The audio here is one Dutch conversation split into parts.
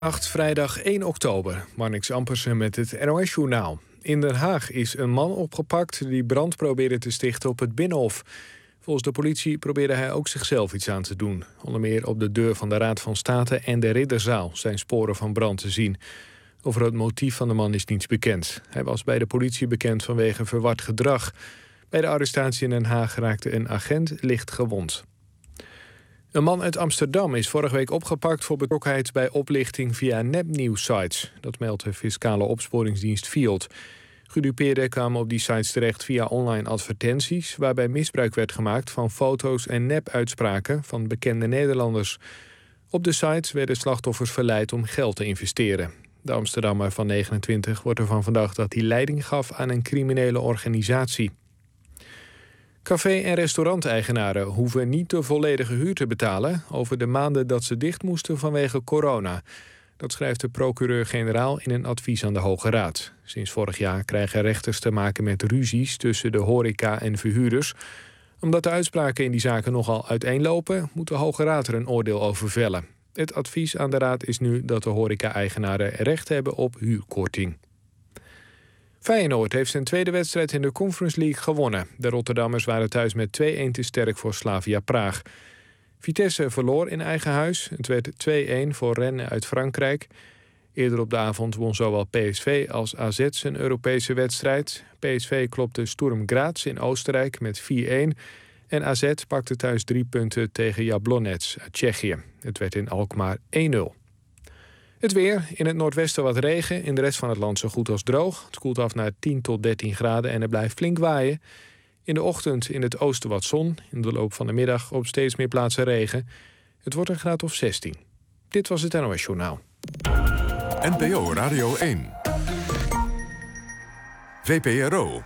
Vrijdag 1 oktober. Marnix Ampersen met het NOS-journaal. In Den Haag is een man opgepakt die brand probeerde te stichten op het Binnenhof. Volgens de politie probeerde hij ook zichzelf iets aan te doen. Onder meer op de deur van de Raad van State en de Ridderzaal zijn sporen van brand te zien. Over het motief van de man is niets bekend. Hij was bij de politie bekend vanwege verward gedrag. Bij de arrestatie in Den Haag raakte een agent licht gewond. Een man uit Amsterdam is vorige week opgepakt voor betrokkenheid bij oplichting via nepnieuwsites. Dat meldt de fiscale opsporingsdienst FIOD. Gedupeerden kwamen op die sites terecht via online advertenties, waarbij misbruik werd gemaakt van foto's en nepuitspraken van bekende Nederlanders. Op de sites werden slachtoffers verleid om geld te investeren. De Amsterdammer van 29 wordt ervan verdacht dat hij leiding gaf aan een criminele organisatie. Café- en restauranteigenaren hoeven niet de volledige huur te betalen over de maanden dat ze dicht moesten vanwege corona. Dat schrijft de procureur-generaal in een advies aan de Hoge Raad. Sinds vorig jaar krijgen rechters te maken met ruzies tussen de horeca en verhuurders. Omdat de uitspraken in die zaken nogal uiteenlopen, moet de Hoge Raad er een oordeel over vellen. Het advies aan de Raad is nu dat de horeca-eigenaren recht hebben op huurkorting. Feyenoord heeft zijn tweede wedstrijd in de Conference League gewonnen. De Rotterdammers waren thuis met 2-1 te sterk voor Slavia Praag. Vitesse verloor in eigen huis. Het werd 2-1 voor Rennes uit Frankrijk. Eerder op de avond won zowel PSV als AZ zijn Europese wedstrijd. PSV klopte Sturm Graz in Oostenrijk met 4-1. En AZ pakte thuis 3 punten tegen Jablonec uit Tsjechië. Het werd in Alkmaar 1-0. Het weer, in het noordwesten wat regen, in de rest van het land zo goed als droog. Het koelt af naar 10 tot 13 graden en het blijft flink waaien. In de ochtend in het oosten wat zon, in de loop van de middag op steeds meer plaatsen regen. Het wordt een graad of 16. Dit was het NOS Journaal. NPO Radio 1. VPRO.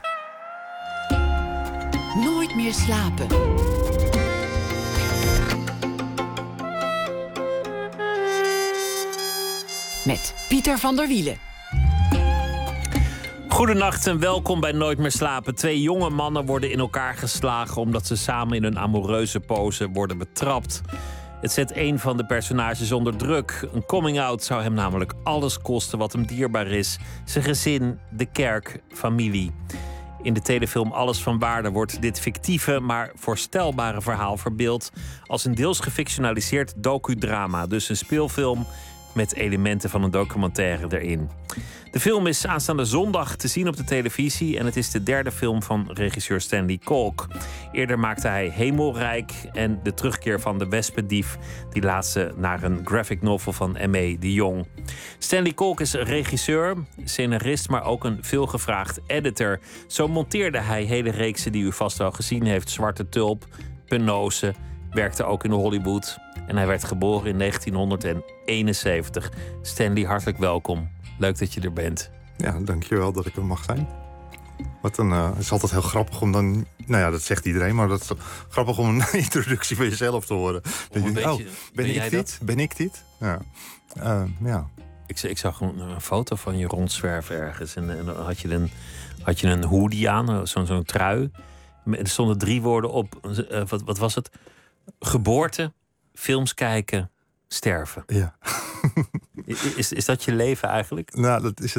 Nooit meer slapen. Met Pieter van der Wielen. Goedenacht en welkom bij Nooit meer slapen. 2 jonge mannen worden in elkaar geslagen omdat ze samen in een amoureuze pose worden betrapt. Het zet een van de personages onder druk. Een coming-out zou hem namelijk alles kosten wat hem dierbaar is. Zijn gezin, de kerk, familie. In de telefilm Alles van Waarde wordt dit fictieve, maar voorstelbare verhaal verbeeld als een deels gefictionaliseerd docudrama. Dus een speelfilm met elementen van een documentaire erin. De film is aanstaande zondag te zien op de televisie en het is de 3e film van regisseur Stanley Kolk. Eerder maakte hij Hemelrijk en De terugkeer van de wespendief, die laatste naar een graphic novel van M.E. de Jong. Stanley Kolk is regisseur, scenarist, maar ook een veelgevraagd editor. Zo monteerde hij hele reeksen die u vast wel gezien heeft. Zwarte Tulp, Penose, werkte ook in Hollywood. En hij werd geboren in 1971. Stanley, hartelijk welkom. Leuk dat je er bent. Ja, dankjewel dat ik er mag zijn. Het is altijd heel grappig om dan... Nou ja, dat zegt iedereen, maar dat is grappig om een introductie van jezelf te horen. Ben ik dit? Ja. Ja. Ik zag een foto van je rondzwerven ergens. En dan had je een hoodie aan, zo'n trui. Er stonden 3 woorden op. Wat was het? Geboorte, films kijken, sterven. Ja. Is dat je leven eigenlijk? Nou, dat is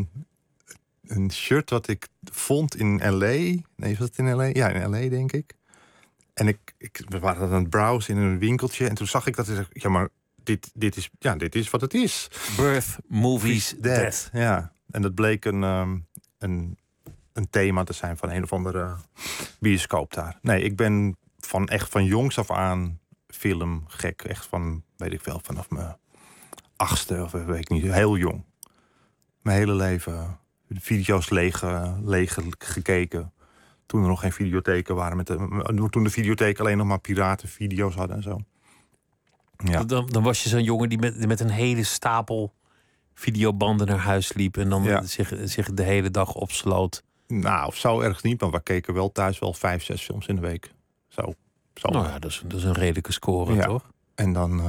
een shirt wat ik vond in L.A. Nee, was het in L.A.? Ja, in L.A. denk ik. En we waren aan het browsen in een winkeltje. En toen zag ik dat. Ja, maar dit is wat het is. Birth, movies, death. Ja, en dat bleek een thema te zijn van een of andere bioscoop daar. Nee, ik ben van jongs af aan filmgek. Echt van, weet ik wel, vanaf mijn 8e of weet ik niet, heel jong. Mijn hele leven video's leeg gekeken. Toen er nog geen videotheken waren. Toen de videotheken alleen nog maar piratenvideo's hadden en zo. Ja. Dan was je zo'n jongen die met een hele stapel videobanden naar huis liep. En dan zich de hele dag opsloot. Nou, zo erg niet. Maar we keken wel thuis wel 5, 6 films in de week. Zo. Nou ja, dat is een redelijke score, toch? En dan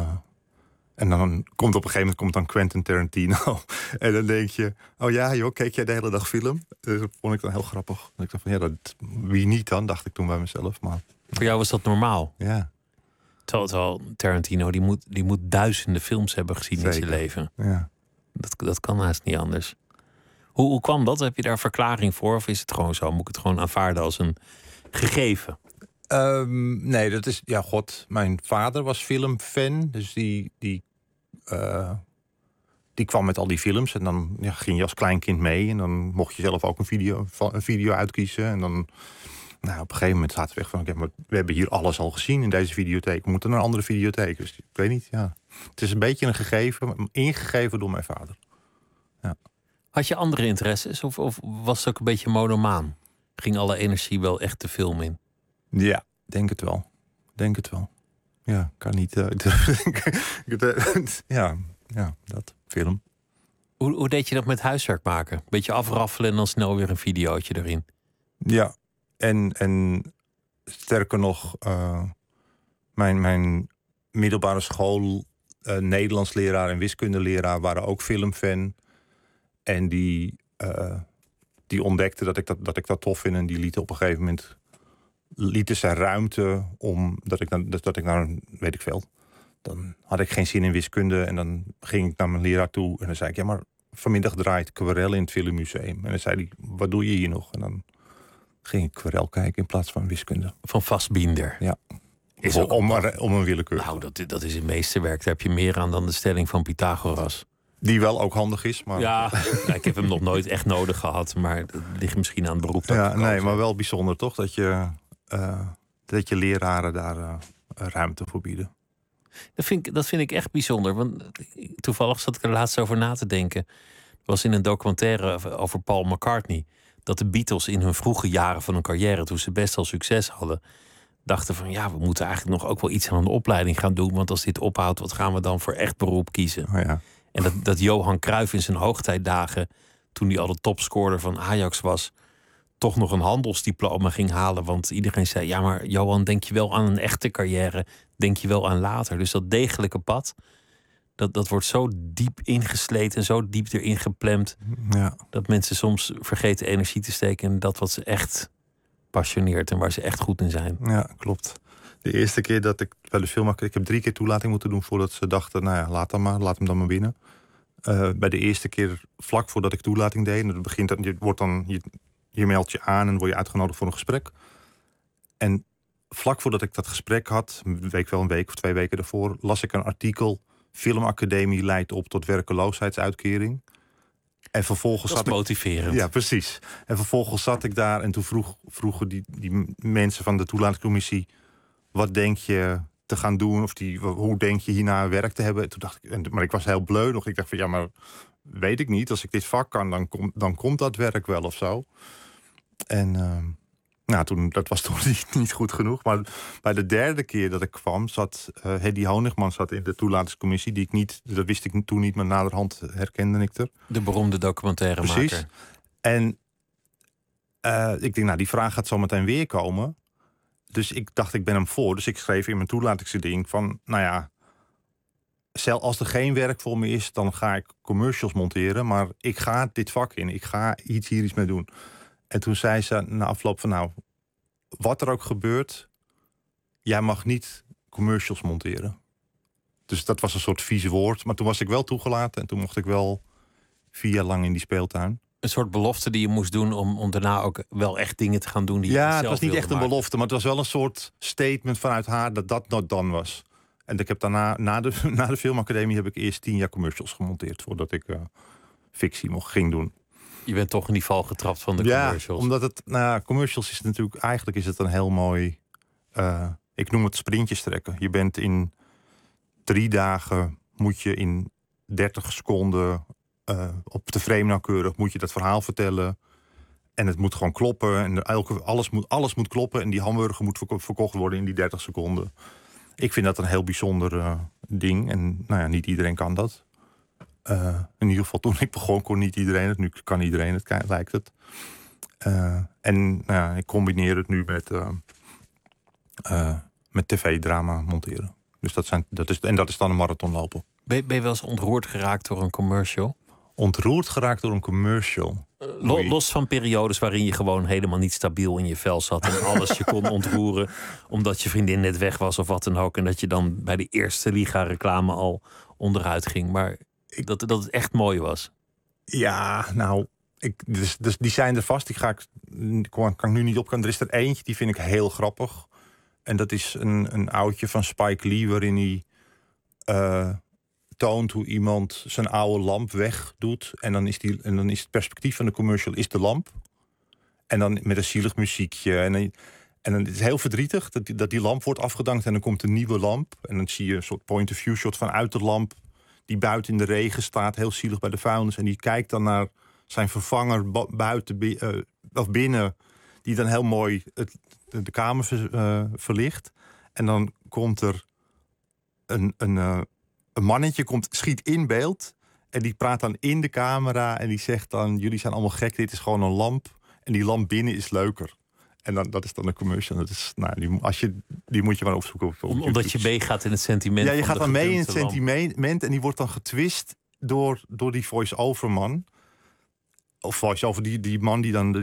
komt op een gegeven moment dan Quentin Tarantino. En dan denk je, oh ja joh, keek jij de hele dag film? Dat vond ik dan heel grappig. En ik dacht van, wie niet dan, dacht ik toen bij mezelf. Maar voor jou was dat normaal? Ja. Terwijl Tarantino, die moet duizenden films hebben gezien in zijn Zeker. leven. Ja. Dat kan haast niet anders. Hoe kwam dat? Heb je daar een verklaring voor? Of is het gewoon zo? Moet ik het gewoon aanvaarden als een gegeven? Nee, dat is... Ja, god. Mijn vader was filmfan. Dus die kwam met al die films. En dan ging je als kleinkind mee. En dan mocht je zelf ook een video uitkiezen. En dan... Nou, op een gegeven moment zaten we echt van... Okay, maar we hebben hier alles al gezien in deze videotheek. We moeten naar een andere videotheek. Dus ik weet niet, ja. Het is een beetje een gegeven, ingegeven door mijn vader. Ja. Had je andere interesses? Of was het ook een beetje monomaan? Ging alle energie wel echt de film in? Ja, denk het wel. Ja, kan niet... ja, dat. Film. Hoe deed je dat met huiswerk maken? Beetje afraffelen en dan snel weer een videootje erin. Ja, en sterker nog... Mijn middelbare school... Nederlandsleraar en wiskundeleraar waren ook filmfan. En die ontdekten dat ik dat tof vind. En die lieten op een gegeven moment... lieten ze ruimte om... dat ik naar weet ik veel... Dan had ik geen zin in wiskunde. En dan ging ik naar mijn leraar toe. En dan zei ik, ja, maar vanmiddag draait Aquarel in het Filmmuseum. En dan zei hij, wat doe je hier nog? En dan ging ik Aquarel kijken in plaats van wiskunde. Van Fassbinder. Ja. Is ook om een willekeur. Nou, dat is een meesterwerk. Daar heb je meer aan dan de stelling van Pythagoras. Die wel ook handig is. Maar... Ja, ik heb hem nog nooit echt nodig gehad. Maar dat ligt misschien aan het beroep. Ja, nee, maar wel bijzonder toch? Dat je leraren daar ruimte voor bieden. Dat vind ik echt bijzonder. Want toevallig zat ik er laatst over na te denken. Er was in een documentaire over Paul McCartney... dat de Beatles in hun vroege jaren van hun carrière... toen ze best al succes hadden... dachten van ja, we moeten eigenlijk nog ook wel iets aan de opleiding gaan doen. Want als dit ophoudt, wat gaan we dan voor echt beroep kiezen? Oh ja. En dat Johan Cruijff in zijn hoogtijdagen... toen hij al de topscorer van Ajax was... toch nog een handelsdiploma ging halen. Want iedereen zei, ja, maar Johan, denk je wel aan een echte carrière? Denk je wel aan later? Dus dat degelijke pad, dat wordt zo diep ingesleten... en zo diep erin geplemd... Ja. dat mensen soms vergeten energie te steken... in dat wat ze echt passioneert en waar ze echt goed in zijn. Ja, klopt. De eerste keer dat ik bij de film... Ik heb 3 keer toelating moeten doen voordat ze dachten... nou ja, laat hem dan maar binnen. Bij de eerste keer, vlak voordat ik toelating deed... en je meldt je aan en word je uitgenodigd voor een gesprek. En vlak voordat ik dat gesprek had... een week of 2 weken daarvoor... las ik een artikel... Filmacademie leidt op tot werkeloosheidsuitkering. En vervolgens dat is motiverend. Ja, precies. En vervolgens zat ik daar en toen vroegen die mensen van de toelatingscommissie... wat denk je te gaan doen? Of hoe denk je hierna werk te hebben? En toen dacht ik, maar ik was heel bleu nog. Ik dacht van ja, maar weet ik niet. Als ik dit vak kan, dan komt dat werk wel of zo. En dat was toen niet goed genoeg. Maar bij de derde keer dat ik kwam, zat Hedy Honigman in de toelatingscommissie. Dat wist ik toen niet, maar naderhand herkende ik er. De beroemde documentairemaker. Precies. En ik denk, die vraag gaat zo meteen weer komen. Dus ik dacht, ik ben hem voor. Dus ik schreef in mijn toelatingsding van, als er geen werk voor me is, dan ga ik commercials monteren. Maar ik ga dit vak in. Ik ga hier iets mee doen. En toen zei ze na afloop van, wat er ook gebeurt, jij mag niet commercials monteren. Dus dat was een soort vies woord. Maar toen was ik wel toegelaten en toen mocht ik wel 4 jaar lang in die speeltuin. Een soort belofte die je moest doen om daarna ook wel echt dingen te gaan doen die je zelf het was niet echt een maken. belofte, maar het was wel een soort statement vanuit haar dat not done was. En ik heb daarna, na de filmacademie, heb ik eerst 10 jaar commercials gemonteerd voordat ik fictie ging doen. Je bent toch in die val getrapt van de commercials. Ja, omdat het, commercials is natuurlijk, eigenlijk is het een heel mooi, ik noem het sprintjes trekken. Je bent in 3 dagen, moet je in 30 seconden op de frame nauwkeurig, moet je dat verhaal vertellen. En het moet gewoon kloppen. En alles moet kloppen. En die hamburger moet verkocht worden in die 30 seconden. Ik vind dat een heel bijzonder ding. En niet iedereen kan dat. In ieder geval toen ik begon kon niet iedereen het. Nu kan iedereen het, lijkt het. Ik combineer het nu met tv-drama monteren. Dus dat is dan een marathon lopen. Ben je wel eens ontroerd geraakt door een commercial? Ontroerd geraakt door een commercial? Los van periodes waarin je gewoon helemaal niet stabiel in je vel zat en alles je kon ontroeren omdat je vriendin net weg was of wat dan ook. En dat je dan bij de eerste Liga-reclame al onderuit ging. Maar dat het echt mooi was. Ja, nou, dus die zijn er vast. Kan ik nu niet opkomen. Er is er eentje, die vind ik heel grappig. En dat is een oudje van Spike Lee, waarin hij toont hoe iemand zijn oude lamp wegdoet. En dan is het perspectief van de commercial is de lamp. En dan met een zielig muziekje. En dan het is heel verdrietig dat die lamp wordt afgedankt en dan komt een nieuwe lamp. En dan zie je een soort point-of-view shot vanuit de lamp die buiten in de regen staat, heel zielig bij de vuilnis. En die kijkt dan naar zijn vervanger of binnen, die dan heel mooi de kamer verlicht. En dan komt er een mannetje, schiet in beeld. En die praat dan in de camera en die zegt dan: jullie zijn allemaal gek, dit is gewoon een lamp. En die lamp binnen is leuker. En dat is dan een commercial. Dat is, die moet je maar opzoeken. Omdat je meegaat in het sentiment. Ja, je gaat dan mee in het lamp. sentiment. En die wordt dan getwist door die voice-over man. Of voice-over die man die dan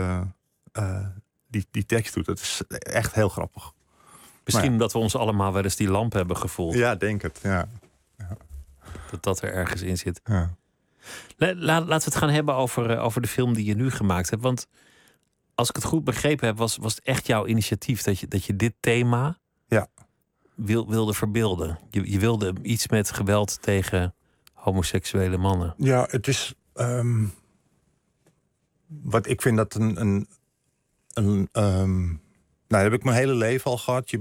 die tekst doet. Dat is echt heel grappig. Misschien dat we ons allemaal wel eens die lamp hebben gevoeld. Ja, denk het. Ja. Dat er ergens in zit. Ja. Laten we het gaan hebben over de film die je nu gemaakt hebt. Want als ik het goed begrepen heb, was het echt jouw initiatief dat je dit thema wilde verbeelden. Je wilde iets met geweld tegen homoseksuele mannen. Ja, het is wat ik vind dat dat heb ik mijn hele leven al gehad.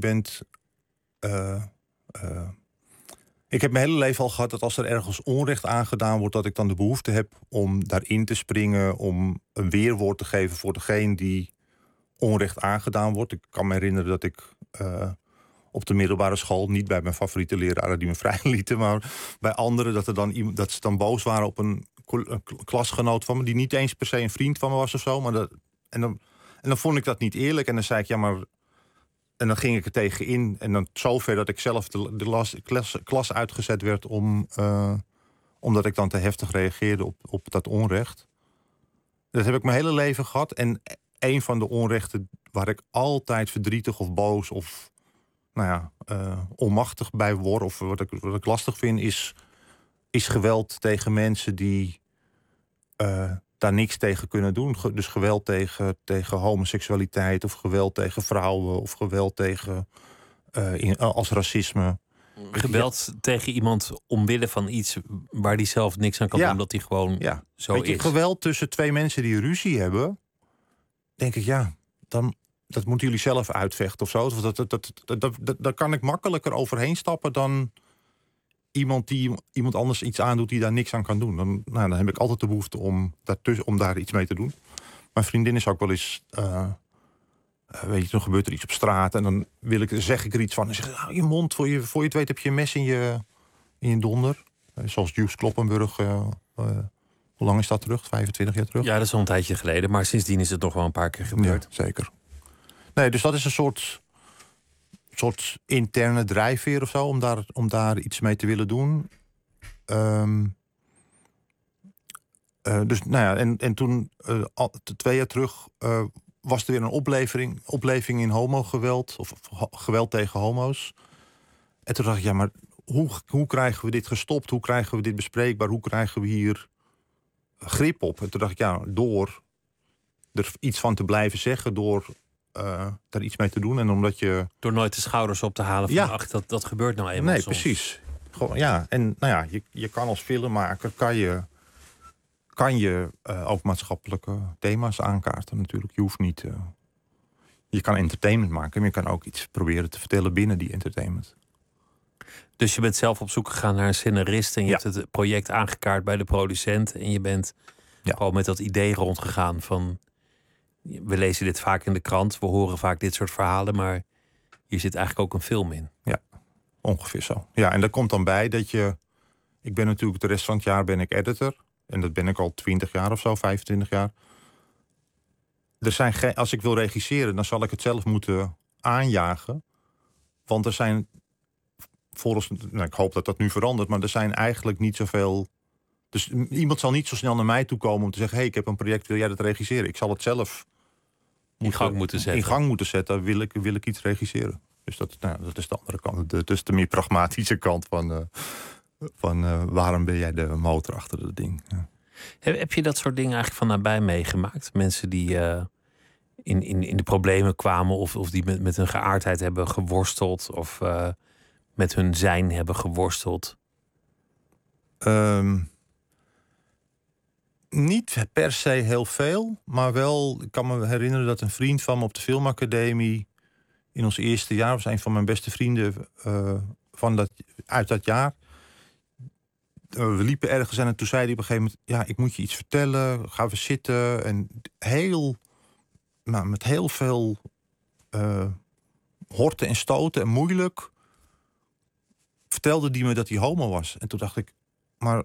Ik heb mijn hele leven al gehad dat als er ergens onrecht aangedaan wordt, dat ik dan de behoefte heb om daarin te springen, om een weerwoord te geven voor degene die onrecht aangedaan wordt. Ik kan me herinneren dat ik op de middelbare school, niet bij mijn favoriete leraren die me vrijlieten, maar bij anderen, dat ze dan boos waren op een klasgenoot van me, die niet eens per se een vriend van me was of zo. Maar en dan vond ik dat niet eerlijk. En dan zei ik, ja, maar. En dan ging ik er tegen in. En dan zover dat ik zelf de klas uitgezet werd omdat ik dan te heftig reageerde op dat onrecht. Dat heb ik mijn hele leven gehad. En een van de onrechten waar ik altijd verdrietig of boos of onmachtig bij word, of wat ik lastig vind, is geweld tegen mensen die daar niks tegen kunnen doen. Dus geweld tegen homoseksualiteit, of geweld tegen vrouwen, of geweld tegen als racisme. Geweld tegen iemand omwille van iets waar die zelf niks aan kan doen, omdat hij gewoon zo is. Geweld tussen twee mensen die ruzie hebben, denk ik, dat moeten jullie zelf uitvechten of zo. Daar kan ik makkelijker overheen stappen dan iemand die iemand anders iets aandoet die daar niks aan kan doen. Dan heb ik altijd de behoefte om daar iets mee te doen. Mijn vriendin is ook wel eens, dan gebeurt er iets op straat en dan zeg ik er iets van. En zeg je mond, voor je het weet heb je een mes in je donder. Zoals Joes Kloppenburg. Hoe lang is dat terug? 25 jaar terug? Ja, dat is al een tijdje geleden. Maar sindsdien is het nog wel een paar keer gebeurd. Ja, zeker. Nee, dus dat is een soort interne drijfveer of zo, om daar iets mee te willen doen. Dus en toen 2 jaar terug was er weer een opleving in homogeweld of geweld tegen homo's. En toen dacht ik, ja, maar hoe krijgen we dit gestopt? Hoe krijgen we dit bespreekbaar? Hoe krijgen we hier grip op? En toen dacht ik, ja, door er iets van te blijven zeggen, door daar iets mee te doen. En omdat je door nooit de schouders op te halen van ach, dat gebeurt nou eenmaal. Nee, soms. Precies. Gewoon, ja. En je kan als filmmaker kan je ook maatschappelijke thema's aankaarten natuurlijk. Je hoeft niet. Je kan entertainment maken, maar je kan ook iets proberen te vertellen binnen die entertainment. Dus je bent zelf op zoek gegaan naar een scenarist en je hebt het project aangekaart bij de producent en je bent gewoon met dat idee rondgegaan van we lezen dit vaak in de krant, we horen vaak dit soort verhalen, maar hier zit eigenlijk ook een film in. Ja, ongeveer zo. Ja, en daar komt dan bij dat ik ben natuurlijk de rest van het jaar ben ik editor. En dat ben ik al 20 jaar of zo, 25 jaar. Als ik wil regisseren, dan zal ik het zelf moeten aanjagen. Want er zijn, ik hoop dat dat nu verandert, maar er zijn eigenlijk niet zoveel Dus iemand zal niet zo snel naar mij toe komen om te zeggen... hey, ik heb een project, wil jij dat regisseren? Ik zal het zelf in gang moeten zetten. Wil ik iets regisseren. Dus dat is de andere kant. Dus de meer pragmatische kant van waarom ben jij de motor achter dat ding? Ja. Heb je dat soort dingen eigenlijk van nabij meegemaakt? Mensen die in de problemen kwamen... of die met hun geaardheid hebben geworsteld... of met hun zijn hebben geworsteld? Niet per se heel veel, maar wel... Ik kan me herinneren dat een vriend van me op de filmacademie... in ons eerste jaar, was een van mijn beste vrienden uit dat jaar... We liepen ergens en toen zei hij op een gegeven moment... ja, ik moet je iets vertellen, gaan we zitten. En met heel veel horten en stoten en moeilijk... vertelde hij me dat hij homo was. En toen dacht ik, maar...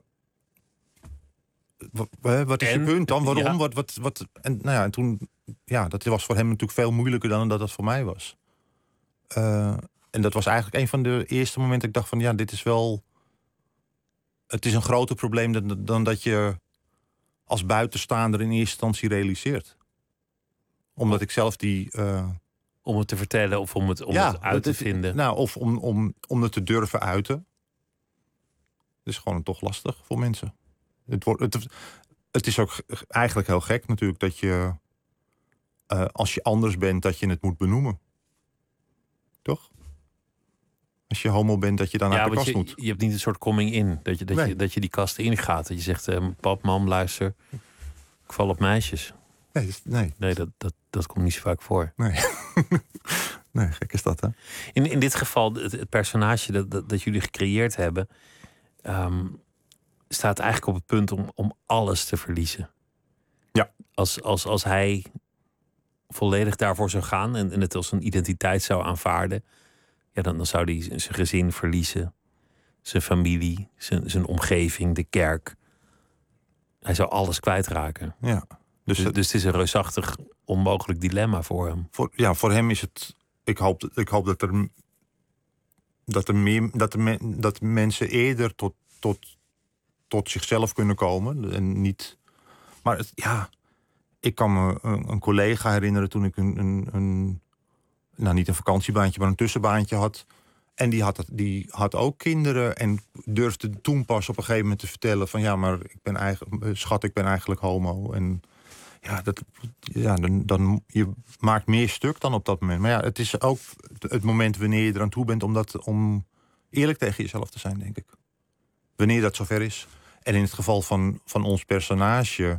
Wat is je punt dan? Waarom? Ja. Wat? En toen... Ja, dat was voor hem natuurlijk veel moeilijker dan dat voor mij was. En dat was eigenlijk een van de eerste momenten dat ik dacht van... ja, dit is wel... Het is een groter probleem dan dat je als buitenstaander in eerste instantie realiseert. Omdat ik zelf die... Om het te vertellen of om het uit te vinden. Nou, of om het te durven uiten. Het is gewoon toch lastig voor mensen. Het is ook eigenlijk heel gek natuurlijk dat je... als je anders bent, dat je het moet benoemen. Toch? Als je homo bent, dat je dan uit de kast moet. Je hebt niet een soort coming in. Dat je die kast ingaat. Dat je zegt, pap, mam, luister. Ik val op meisjes. Nee, dat komt niet zo vaak voor. Nee, nee, gek is dat, hè? In dit geval, het personage dat jullie gecreëerd hebben... staat eigenlijk op het punt om alles te verliezen. Ja. Als hij volledig daarvoor zou gaan... en het als een identiteit zou aanvaarden... ja, dan zou hij zijn gezin verliezen. Zijn familie, zijn omgeving, de kerk. Hij zou alles kwijtraken. Ja. Dus het is een reusachtig, onmogelijk dilemma voor hem. Voor hem is het... Ik hoop dat mensen eerder tot zichzelf kunnen komen. En niet... Maar ik kan me een collega herinneren toen ik niet een vakantiebaantje, maar een tussenbaantje had. En die had ook kinderen en durfde toen pas op een gegeven moment te vertellen van ja, maar ik ben eigenlijk homo. En dan je maakt meer stuk dan op dat moment. Maar ja, het is ook het moment wanneer je eraan toe bent om eerlijk tegen jezelf te zijn, denk ik. Wanneer dat zover is. En in het geval van ons personage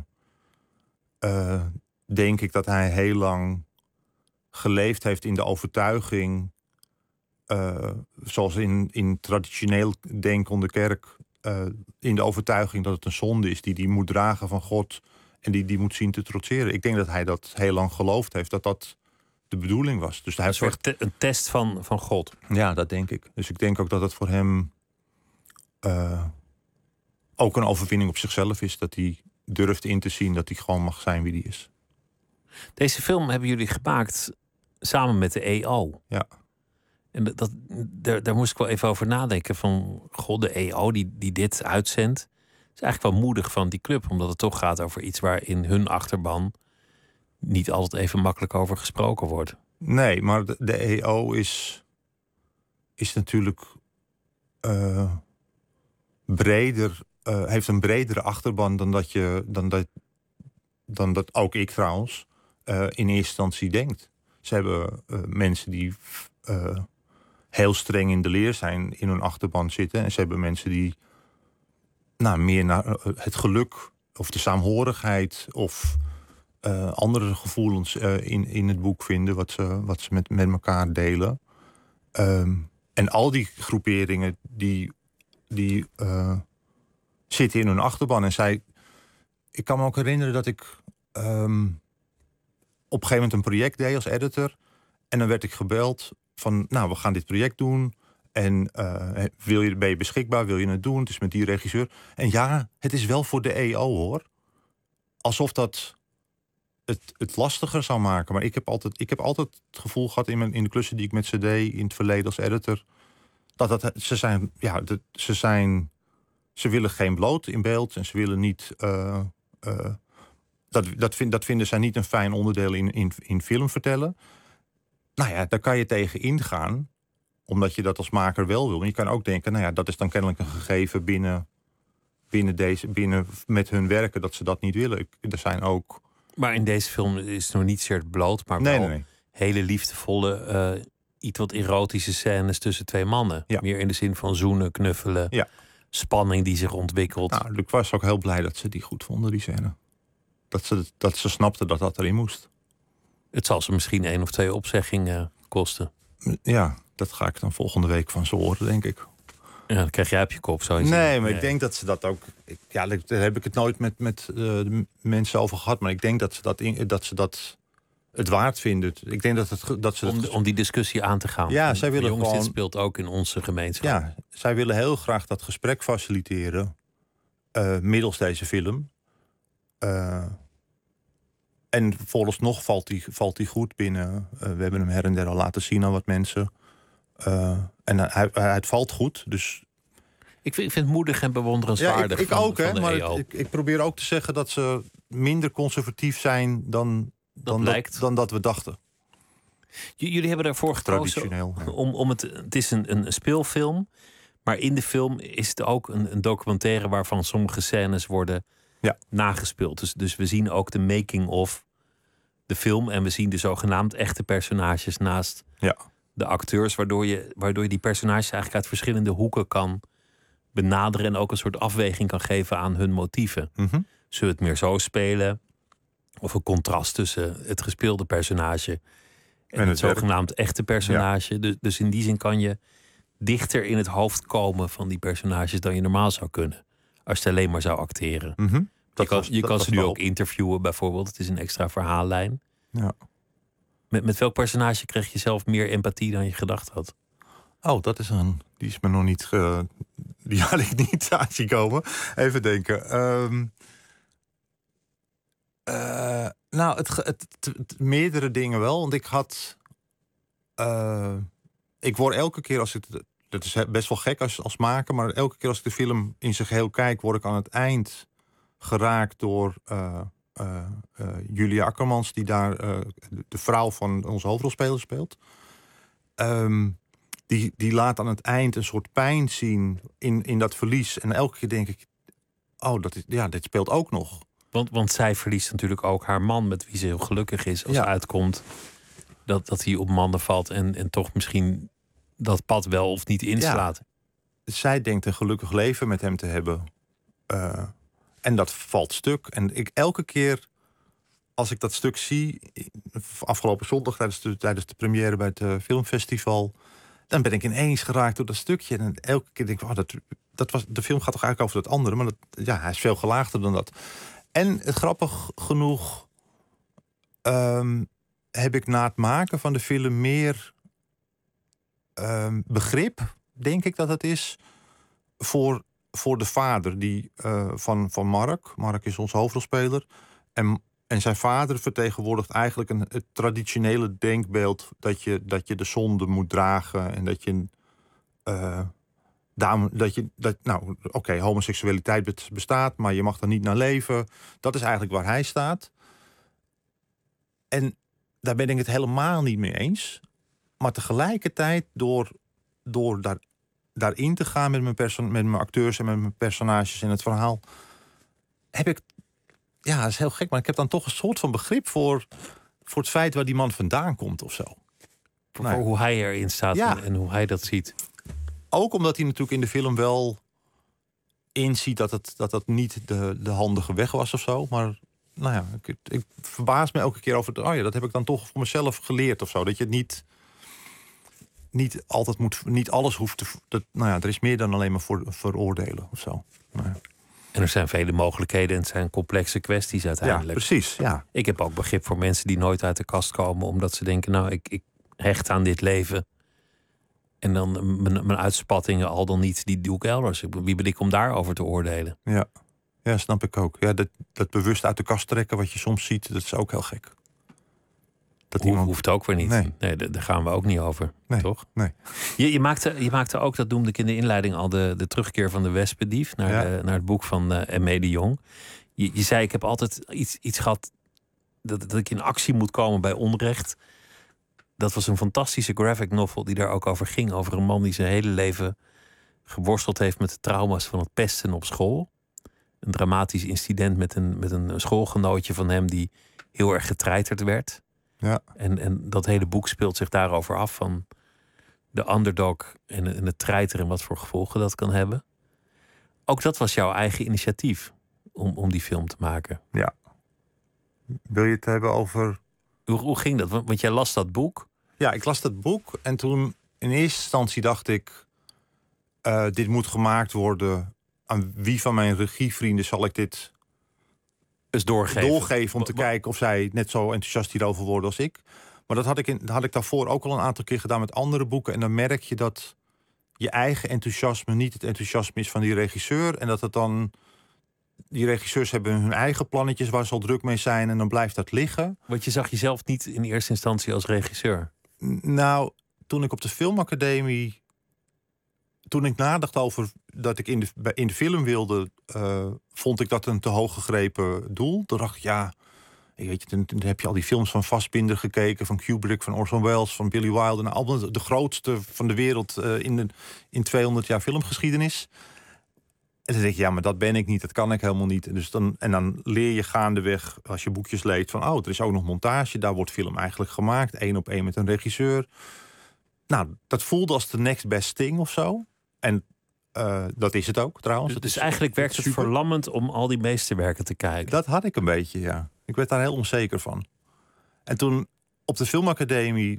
denk ik dat hij heel lang geleefd heeft in de overtuiging, zoals in traditioneel denken onder kerk, in de overtuiging dat het een zonde is die moet dragen van God en die moet zien te trotseren. Ik denk dat hij dat heel lang geloofd heeft, dat de bedoeling was. Dus hij een soort een test van God. Ja, dat denk ik. Dus ik denk ook dat het voor hem ook een overwinning op zichzelf is, dat hij durft in te zien dat hij gewoon mag zijn wie hij is. Deze film hebben jullie gemaakt samen met de EO. Ja. En daar moest ik wel even over nadenken. Van, god, de EO die dit uitzendt, is eigenlijk wel moedig van die club. Omdat het toch gaat over iets waar in hun achterban niet altijd even makkelijk over gesproken wordt. Nee, maar de EO is natuurlijk breder, heeft een bredere achterban dan dat ook ik trouwens in eerste instantie denkt. Ze hebben mensen die heel streng in de leer zijn in hun achterban zitten. En ze hebben mensen die meer naar het geluk of de saamhorigheid of andere gevoelens in het boek vinden wat ze met elkaar delen. En al die groeperingen die zitten in hun achterban. En ik kan me ook herinneren dat ik op een gegeven moment een project deed als editor. En dan werd ik gebeld van, we gaan dit project doen. En ben je beschikbaar? Wil je het doen? Het is met die regisseur. En ja, het is wel voor de EO, hoor. Alsof dat het lastiger zou maken. Maar ik heb altijd het gevoel gehad in de klussen die ik met ze deed in het verleden als editor, ze zijn Ze willen geen bloot in beeld en ze willen niet... Dat vinden zij niet een fijn onderdeel in film vertellen. Nou ja, daar kan je tegen ingaan, omdat je dat als maker wel wil. En je kan ook denken, nou ja, dat is dan kennelijk een gegeven binnen met hun werken dat ze dat niet willen. Er zijn ook... Maar in deze film is het nog niet zeer bloot, maar wel Nee. hele liefdevolle, iets wat erotische scènes tussen twee mannen. Ja. Meer in de zin van zoenen, knuffelen, Ja. spanning die zich ontwikkelt. Nou, Luc was ook heel blij dat ze die goed vonden, die scène. Dat ze snapten dat dat erin moest. Het zal ze misschien 1 of 2 opzeggingen kosten. Ja, dat ga ik dan volgende week van ze horen, denk ik. Ja, dan krijg jij op je kop. Nee, maar ik denk dat ze dat ook... Ja, daar heb ik het nooit met de mensen over gehad. Maar ik denk dat ze dat het waard vinden. Ik denk dat ze... Om die discussie aan te gaan. Ja, zij willen jongens, gewoon... dit speelt ook in onze gemeenschap. Ja, zij willen heel graag dat gesprek faciliteren. Middels deze film. En vooralsnog valt die goed binnen. We hebben hem her en der al laten zien aan wat mensen. En het valt goed, dus... Ik vind het moedig en bewonderenswaardig. Ja, ik ook, hè. Van Maar EO. ik probeer ook te zeggen dat ze minder conservatief zijn dan dat we dachten. Jullie hebben daarvoor gekozen Traditioneel. Ja. om het is een speelfilm, maar in de film is het ook een documentaire waarvan sommige scènes worden nagespeeld. Dus we zien ook de making of de film en we zien de zogenaamd echte personages naast de acteurs, waardoor je die personages eigenlijk uit verschillende hoeken kan benaderen en ook een soort afweging kan geven aan hun motieven. Mm-hmm. Zullen we het meer zo spelen? Of een contrast tussen het gespeelde personage en het zogenaamd echte personage. Ja. Dus in die zin kan je dichter in het hoofd komen van die personages dan je normaal zou kunnen. Als je alleen maar zou acteren. Mm-hmm. Je kan ze nu ook interviewen bijvoorbeeld. Het is een extra verhaallijn. Ja. Met welk personage kreeg je zelf meer empathie dan je gedacht had? Oh, die is me nog niet... Die had ik niet aan zien komen. Even denken. Nou, meerdere dingen wel. Want ik had... ik word elke keer als ik... Dat is best wel gek als maker. Maar elke keer als ik de film in zijn geheel kijk... word ik aan het eind geraakt door Julia Akkermans... die daar de vrouw van onze hoofdrolspeler speelt. Die laat aan het eind een soort pijn zien in dat verlies. En elke keer denk ik... Oh, dit speelt ook nog. Want zij verliest natuurlijk ook haar man... met wie ze heel gelukkig is als uitkomt... dat hij op mannen valt en toch misschien dat pad wel of niet inslaat. Ja. Zij denkt een gelukkig leven met hem te hebben. En dat valt stuk. En elke keer als ik dat stuk zie... afgelopen zondag tijdens de première bij het filmfestival... dan ben ik ineens geraakt door dat stukje. En elke keer denk ik, de film gaat toch eigenlijk over dat andere... maar hij is veel gelaagder dan dat. En het grappig genoeg... heb ik na het maken van de film meer begrip, denk ik dat het is... voor de vader van Mark. Mark is onze hoofdrolspeler. En zijn vader vertegenwoordigt eigenlijk het traditionele denkbeeld... dat je de zonde moet dragen en dat je... homoseksualiteit bestaat, maar je mag er niet naar leven. Dat is eigenlijk waar hij staat. En daar ben ik het helemaal niet mee eens. Maar tegelijkertijd, door daarin te gaan met mijn acteurs en met mijn personages in het verhaal... heb ik... Ja, dat is heel gek, maar ik heb dan toch een soort van begrip voor het feit waar die man vandaan komt of zo. Voor hoe hij erin staat en hoe hij dat ziet. Ook omdat hij natuurlijk in de film wel inziet dat niet de handige weg was of zo. Maar nou ja, ik verbaas me elke keer over dat heb ik dan toch voor mezelf geleerd of zo. Dat je het niet altijd niet alles hoeft te... er is meer dan alleen maar veroordelen of zo. Nou ja. En er zijn vele mogelijkheden en het zijn complexe kwesties uiteindelijk. Ja, precies. Ja. Ik heb ook begrip voor mensen die nooit uit de kast komen... omdat ze denken, ik hecht aan dit leven. En dan mijn uitspattingen al dan niet, die doe ik elders. Wie ben ik om daarover te oordelen? Ja, snap ik ook. Ja, dat bewust uit de kast trekken wat je soms ziet, dat is ook heel gek. Dat iemand... Hoeft ook weer niet. Nee, daar gaan we ook niet over, toch? Nee. Je maakte ook, dat noemde ik in de inleiding al, de terugkeer van de wespendief naar het boek van M.E. de Jong. Je zei, ik heb altijd iets gehad dat ik in actie moet komen bij onrecht. Dat was een fantastische graphic novel die daar ook over ging. Over een man die zijn hele leven geworsteld heeft met de trauma's van het pesten op school. Een dramatisch incident met een schoolgenootje van hem die heel erg getreiterd werd. Ja. En dat hele boek speelt zich daarover af, van de underdog en het treiteren en wat voor gevolgen dat kan hebben. Ook dat was jouw eigen initiatief om die film te maken. Ja. Wil je het hebben over... Hoe ging dat? Want jij las dat boek. Ja, ik las dat boek en toen in eerste instantie dacht ik... dit moet gemaakt worden. Aan wie van mijn regievrienden zal ik dit eens doorgeven om te kijken of zij net zo enthousiast hierover worden als ik. Maar dat had ik daarvoor ook al een aantal keer gedaan met andere boeken. En dan merk je dat je eigen enthousiasme niet het enthousiasme is van die regisseur. En dat het dan... Die regisseurs hebben hun eigen plannetjes waar ze al druk mee zijn. En dan blijft dat liggen. Want je zag jezelf niet in eerste instantie als regisseur. Nou, toen ik op de filmacademie... Toen ik nadacht over dat ik in de film wilde... vond ik dat een te hoog gegrepen doel. Toen dacht ik, ja... Weet je, dan heb je al die films van Fassbinder gekeken... van Kubrick, van Orson Welles, van Billy Wilder... Nou, allemaal de grootste van de wereld in 200 jaar filmgeschiedenis. En dan denk je, ja, maar dat ben ik niet, dat kan ik helemaal niet. Dus dan leer je gaandeweg, als je boekjes leest... van, er is ook nog montage, daar wordt film eigenlijk gemaakt... 1 op 1 met een regisseur. Nou, dat voelde als de next best thing of zo. En dat is het ook, trouwens. Dus eigenlijk werkt het verlammend om al die meesterwerken te kijken? Dat had ik een beetje, ja. Ik werd daar heel onzeker van. En toen op de filmacademie...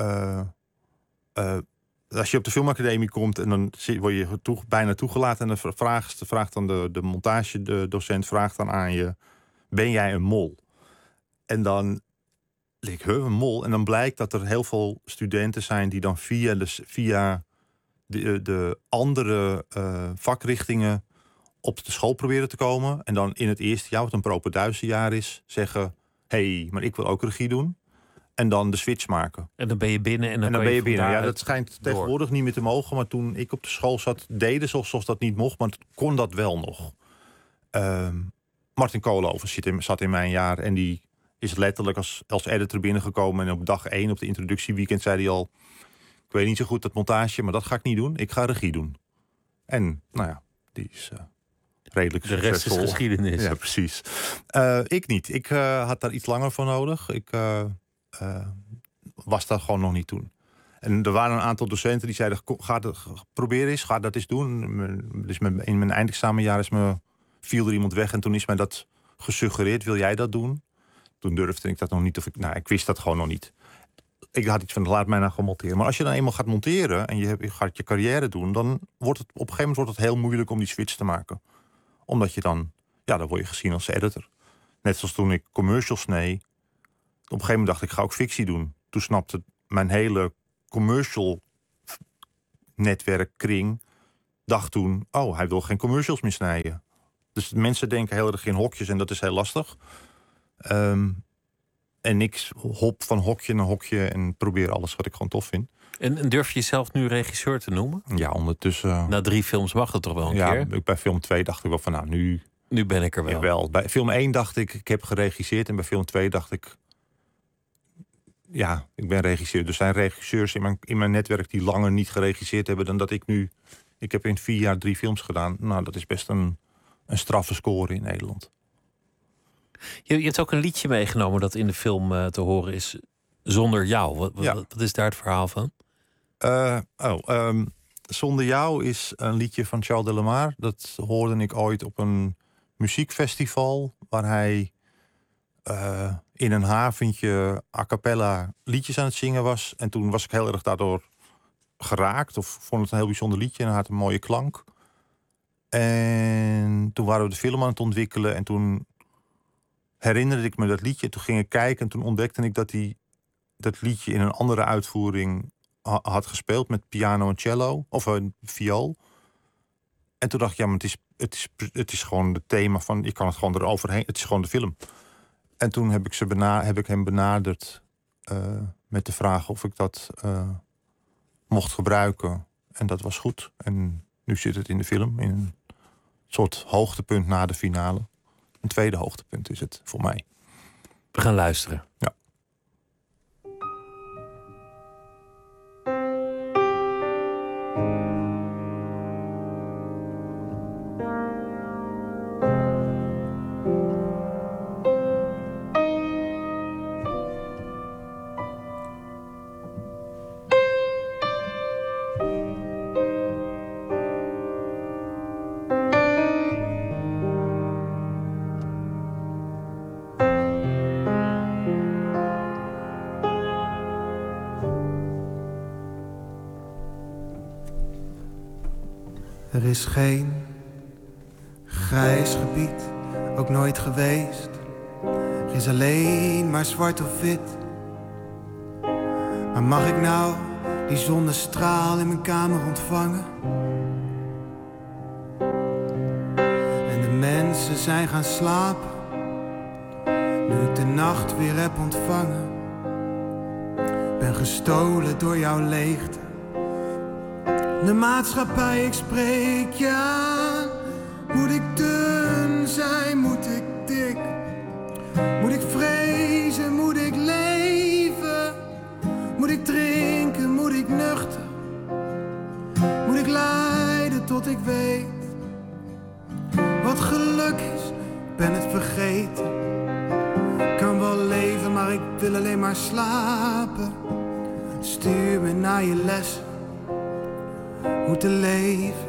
als je op de filmacademie komt en dan word je bijna toegelaten... en dan vraagt dan de montagedocent vraagt dan aan je... ben jij een mol? En dan denk ik, een mol? En dan blijkt dat er heel veel studenten zijn... die dan via de andere vakrichtingen op de school proberen te komen... en dan in het eerste jaar, wat een propenduizenjaar is... zeggen, maar ik wil ook regie doen... En dan de switch maken. En dan ben je binnen en dan ben je binnen. Ja, dat schijnt tegenwoordig niet meer te mogen. Maar toen ik op de school zat, deden ze alsof dat niet mocht. Maar kon dat wel nog. Martin Koolhoven zat in mijn jaar. En die is letterlijk als editor binnengekomen. En op dag 1 op de introductieweekend zei hij al... Ik weet niet zo goed dat montage, maar dat ga ik niet doen. Ik ga regie doen. En nou ja, die is redelijk succesvol. De rest is geschiedenis. Ja, precies. Ik niet. Ik had daar iets langer voor nodig. Ik... was dat gewoon nog niet toen. En er waren een aantal docenten die zeiden... probeer eens, ga dat eens doen. Dus in mijn eindexamenjaar viel er iemand weg... en toen is mij dat gesuggereerd, wil jij dat doen? Toen durfde ik dat nog niet. Ik wist dat gewoon nog niet. Ik had iets van, laat mij nou gewoon monteren. Maar als je dan eenmaal gaat monteren... en je gaat je carrière doen... dan wordt het op een gegeven moment heel moeilijk om die switch te maken. Omdat je dan... Ja, dan word je gezien als editor. Net zoals toen ik commercials snee... Op een gegeven moment dacht ik, ga ook fictie doen. Toen snapte mijn hele commercial netwerkkring... dacht toen, hij wil geen commercials meer snijden. Dus mensen denken heel erg in hokjes en dat is heel lastig. En ik hop van hokje naar hokje en probeer alles wat ik gewoon tof vind. En durf je jezelf nu regisseur te noemen? Ja, ondertussen... Na 3 films mag het toch wel een keer? Ja, bij film 2 dacht ik wel van, nu ben ik er wel. Jawel. Bij film 1 dacht ik heb geregisseerd. En bij film 2 dacht ik... Ja, ik ben regisseur. Er zijn regisseurs in mijn netwerk die langer niet geregisseerd hebben dan dat ik nu... Ik heb in 4 jaar 3 films gedaan. Nou, dat is best een straffe score in Nederland. Je hebt ook een liedje meegenomen dat in de film te horen is. Zonder jou. Wat is daar het verhaal van? Zonder jou is een liedje van Charles Delamare. Dat hoorde ik ooit op een muziekfestival... waar hij... in een haventje a cappella liedjes aan het zingen was. En toen was ik heel erg daardoor geraakt. Of vond het een heel bijzonder liedje en het had een mooie klank. En toen waren we de film aan het ontwikkelen. En toen herinnerde ik me dat liedje. Toen ging ik kijken en toen ontdekte ik dat hij dat liedje in een andere uitvoering had gespeeld. Met piano en cello. Of een viool. En toen dacht ik, ja, maar het is gewoon het thema van... Ik kan het gewoon eroverheen. Het is gewoon de film. En toen heb ik hem benaderd met de vraag of ik dat mocht gebruiken. En dat was goed. En nu zit het in de film, in een soort hoogtepunt na de finale. Een tweede hoogtepunt is het voor mij. We gaan luisteren. Ja. Er is geen grijs gebied, ook nooit geweest. Er is alleen maar zwart of wit. Maar mag ik nou die zonnestraal in mijn kamer ontvangen? En de mensen zijn gaan slapen, nu ik de nacht weer heb ontvangen. Ben gestolen door jouw leegte. De maatschappij, ik spreek je aan. Moet ik dun zijn, moet ik dik? Moet ik vrezen, moet ik leven? Moet ik drinken, moet ik nuchter? Moet ik lijden tot ik weet wat geluk is? Ik ben het vergeten. Ik kan wel leven, maar ik wil alleen maar slapen. Stuur me naar je lessen. Hoe te leven.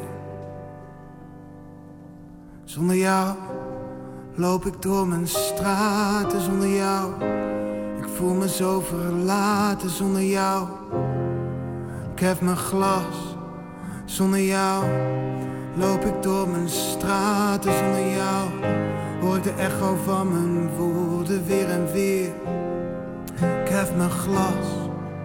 Zonder jou loop ik door mijn straten. Zonder jou, ik voel me zo verlaten. Zonder jou, ik hef mijn glas. Zonder jou loop ik door mijn straten. Zonder jou hoor ik de echo van mijn woorden weer en weer. Ik hef mijn glas.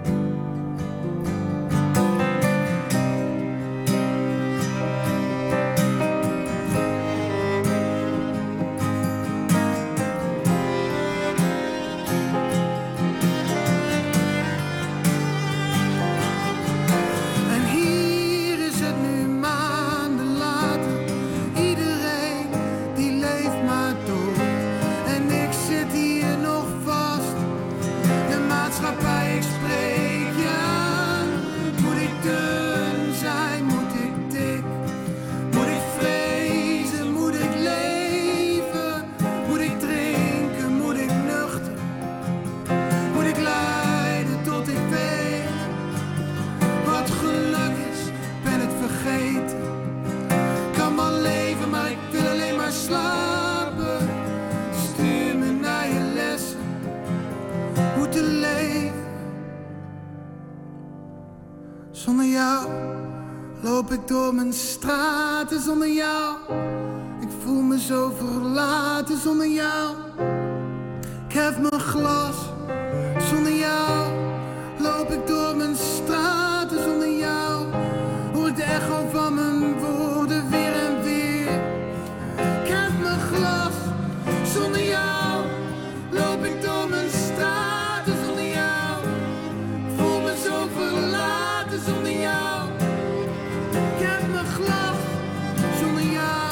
Zonder jou loop ik door mijn straten. Zonder jou, ik voel me zo verlaten. Zonder jou, ik hef mijn glas. Zonder jou loop ik door mijn straten. Zonder jou hoor ik de echo van mijn woorden weer en weer. Ik hef mijn glas. Zonder jou loop ik door mijn straten. Zonder jou, ik voel me zo verlaten. Zonder jou, ik heb mijn glas. Zonder jou,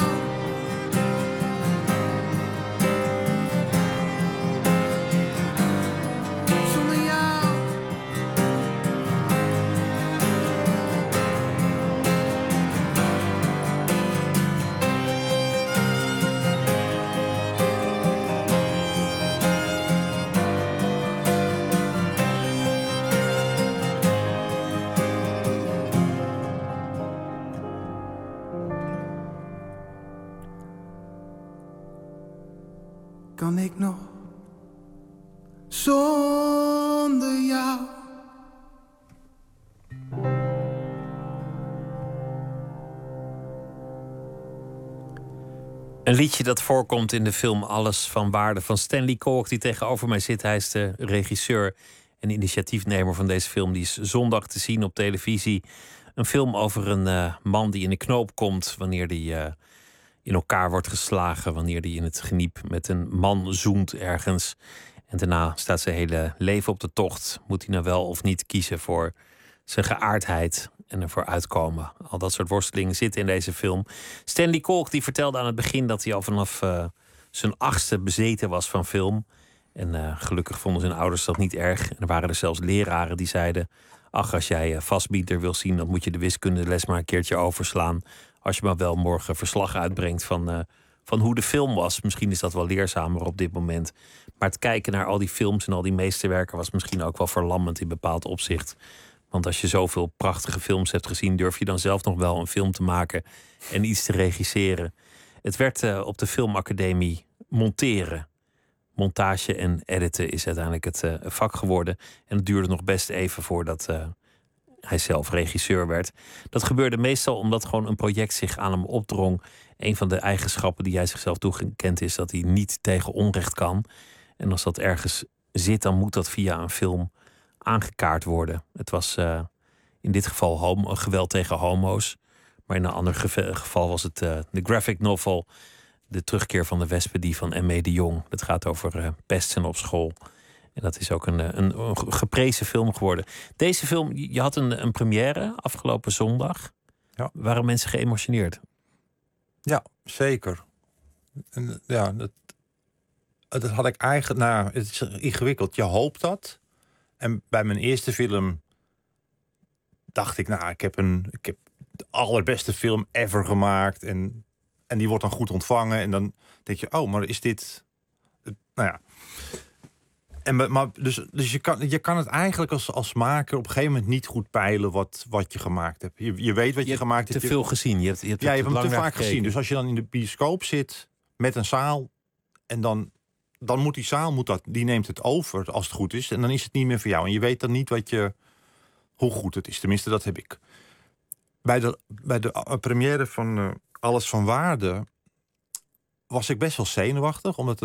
zonder jou. Kan ik nog zonder jou? Een liedje dat voorkomt in de film Alles van Waarde van Stanley Koch, die tegenover mij zit. Hij is de regisseur en initiatiefnemer van deze film. Die is zondag te zien op televisie. Een film over een man die in de knoop komt wanneer die in elkaar wordt geslagen, wanneer die in het geniep met een man zoent ergens. En daarna staat zijn hele leven op de tocht. Moet hij nou wel of niet kiezen voor zijn geaardheid en ervoor uitkomen? Al dat soort worstelingen zitten in deze film. Stanley Kolk die vertelde aan het begin dat hij al vanaf zijn 8e bezeten was van film. En gelukkig vonden zijn ouders dat niet erg. En er waren er zelfs leraren die zeiden: ach, als jij vastbieder wil zien, dan moet je de wiskundeles maar een keertje overslaan. Als je maar wel morgen verslag uitbrengt van hoe de film was. Misschien is dat wel leerzamer op dit moment. Maar het kijken naar al die films en al die meesterwerken was misschien ook wel verlammend in bepaald opzicht. Want als je zoveel prachtige films hebt gezien, durf je dan zelf nog wel een film te maken en iets te regisseren. Het werd op de Filmacademie monteren. Montage en editen is uiteindelijk het vak geworden. En het duurde nog best even voordat hij zelf regisseur werd. Dat gebeurde meestal omdat gewoon een project zich aan hem opdrong. Een van de eigenschappen die hij zichzelf toegekend is dat hij niet tegen onrecht kan. En als dat ergens zit, dan moet dat via een film aangekaart worden. Het was in dit geval geweld tegen homo's. Maar in een ander geval was het de graphic novel De terugkeer van de wespen, die van M.E. de Jong. Dat gaat over pesten op school. En dat is ook een geprezen film geworden. Deze film, je had een première afgelopen zondag. Ja. Waren mensen geëmotioneerd? Ja, zeker. En, ja, dat had ik eigenlijk... Nou, het is ingewikkeld. Je hoopt dat. En bij mijn eerste film dacht ik, nou, ik heb de allerbeste film ever gemaakt. En die wordt dan goed ontvangen. En dan denk je, oh, maar is dit... Nou ja. Dus je kan het eigenlijk als maker op een gegeven moment niet goed peilen wat je gemaakt hebt. Je weet wat je gemaakt hebt. Te veel gezien. Je hebt hem te vaak gezien. Dus als je dan in de bioscoop zit met een zaal en dan moet die zaal die neemt het over als het goed is. En dan is het niet meer voor jou. En je weet dan niet hoe goed het is. Tenminste, dat heb ik. Bij de première van Alles van Waarde was ik best wel zenuwachtig. Omdat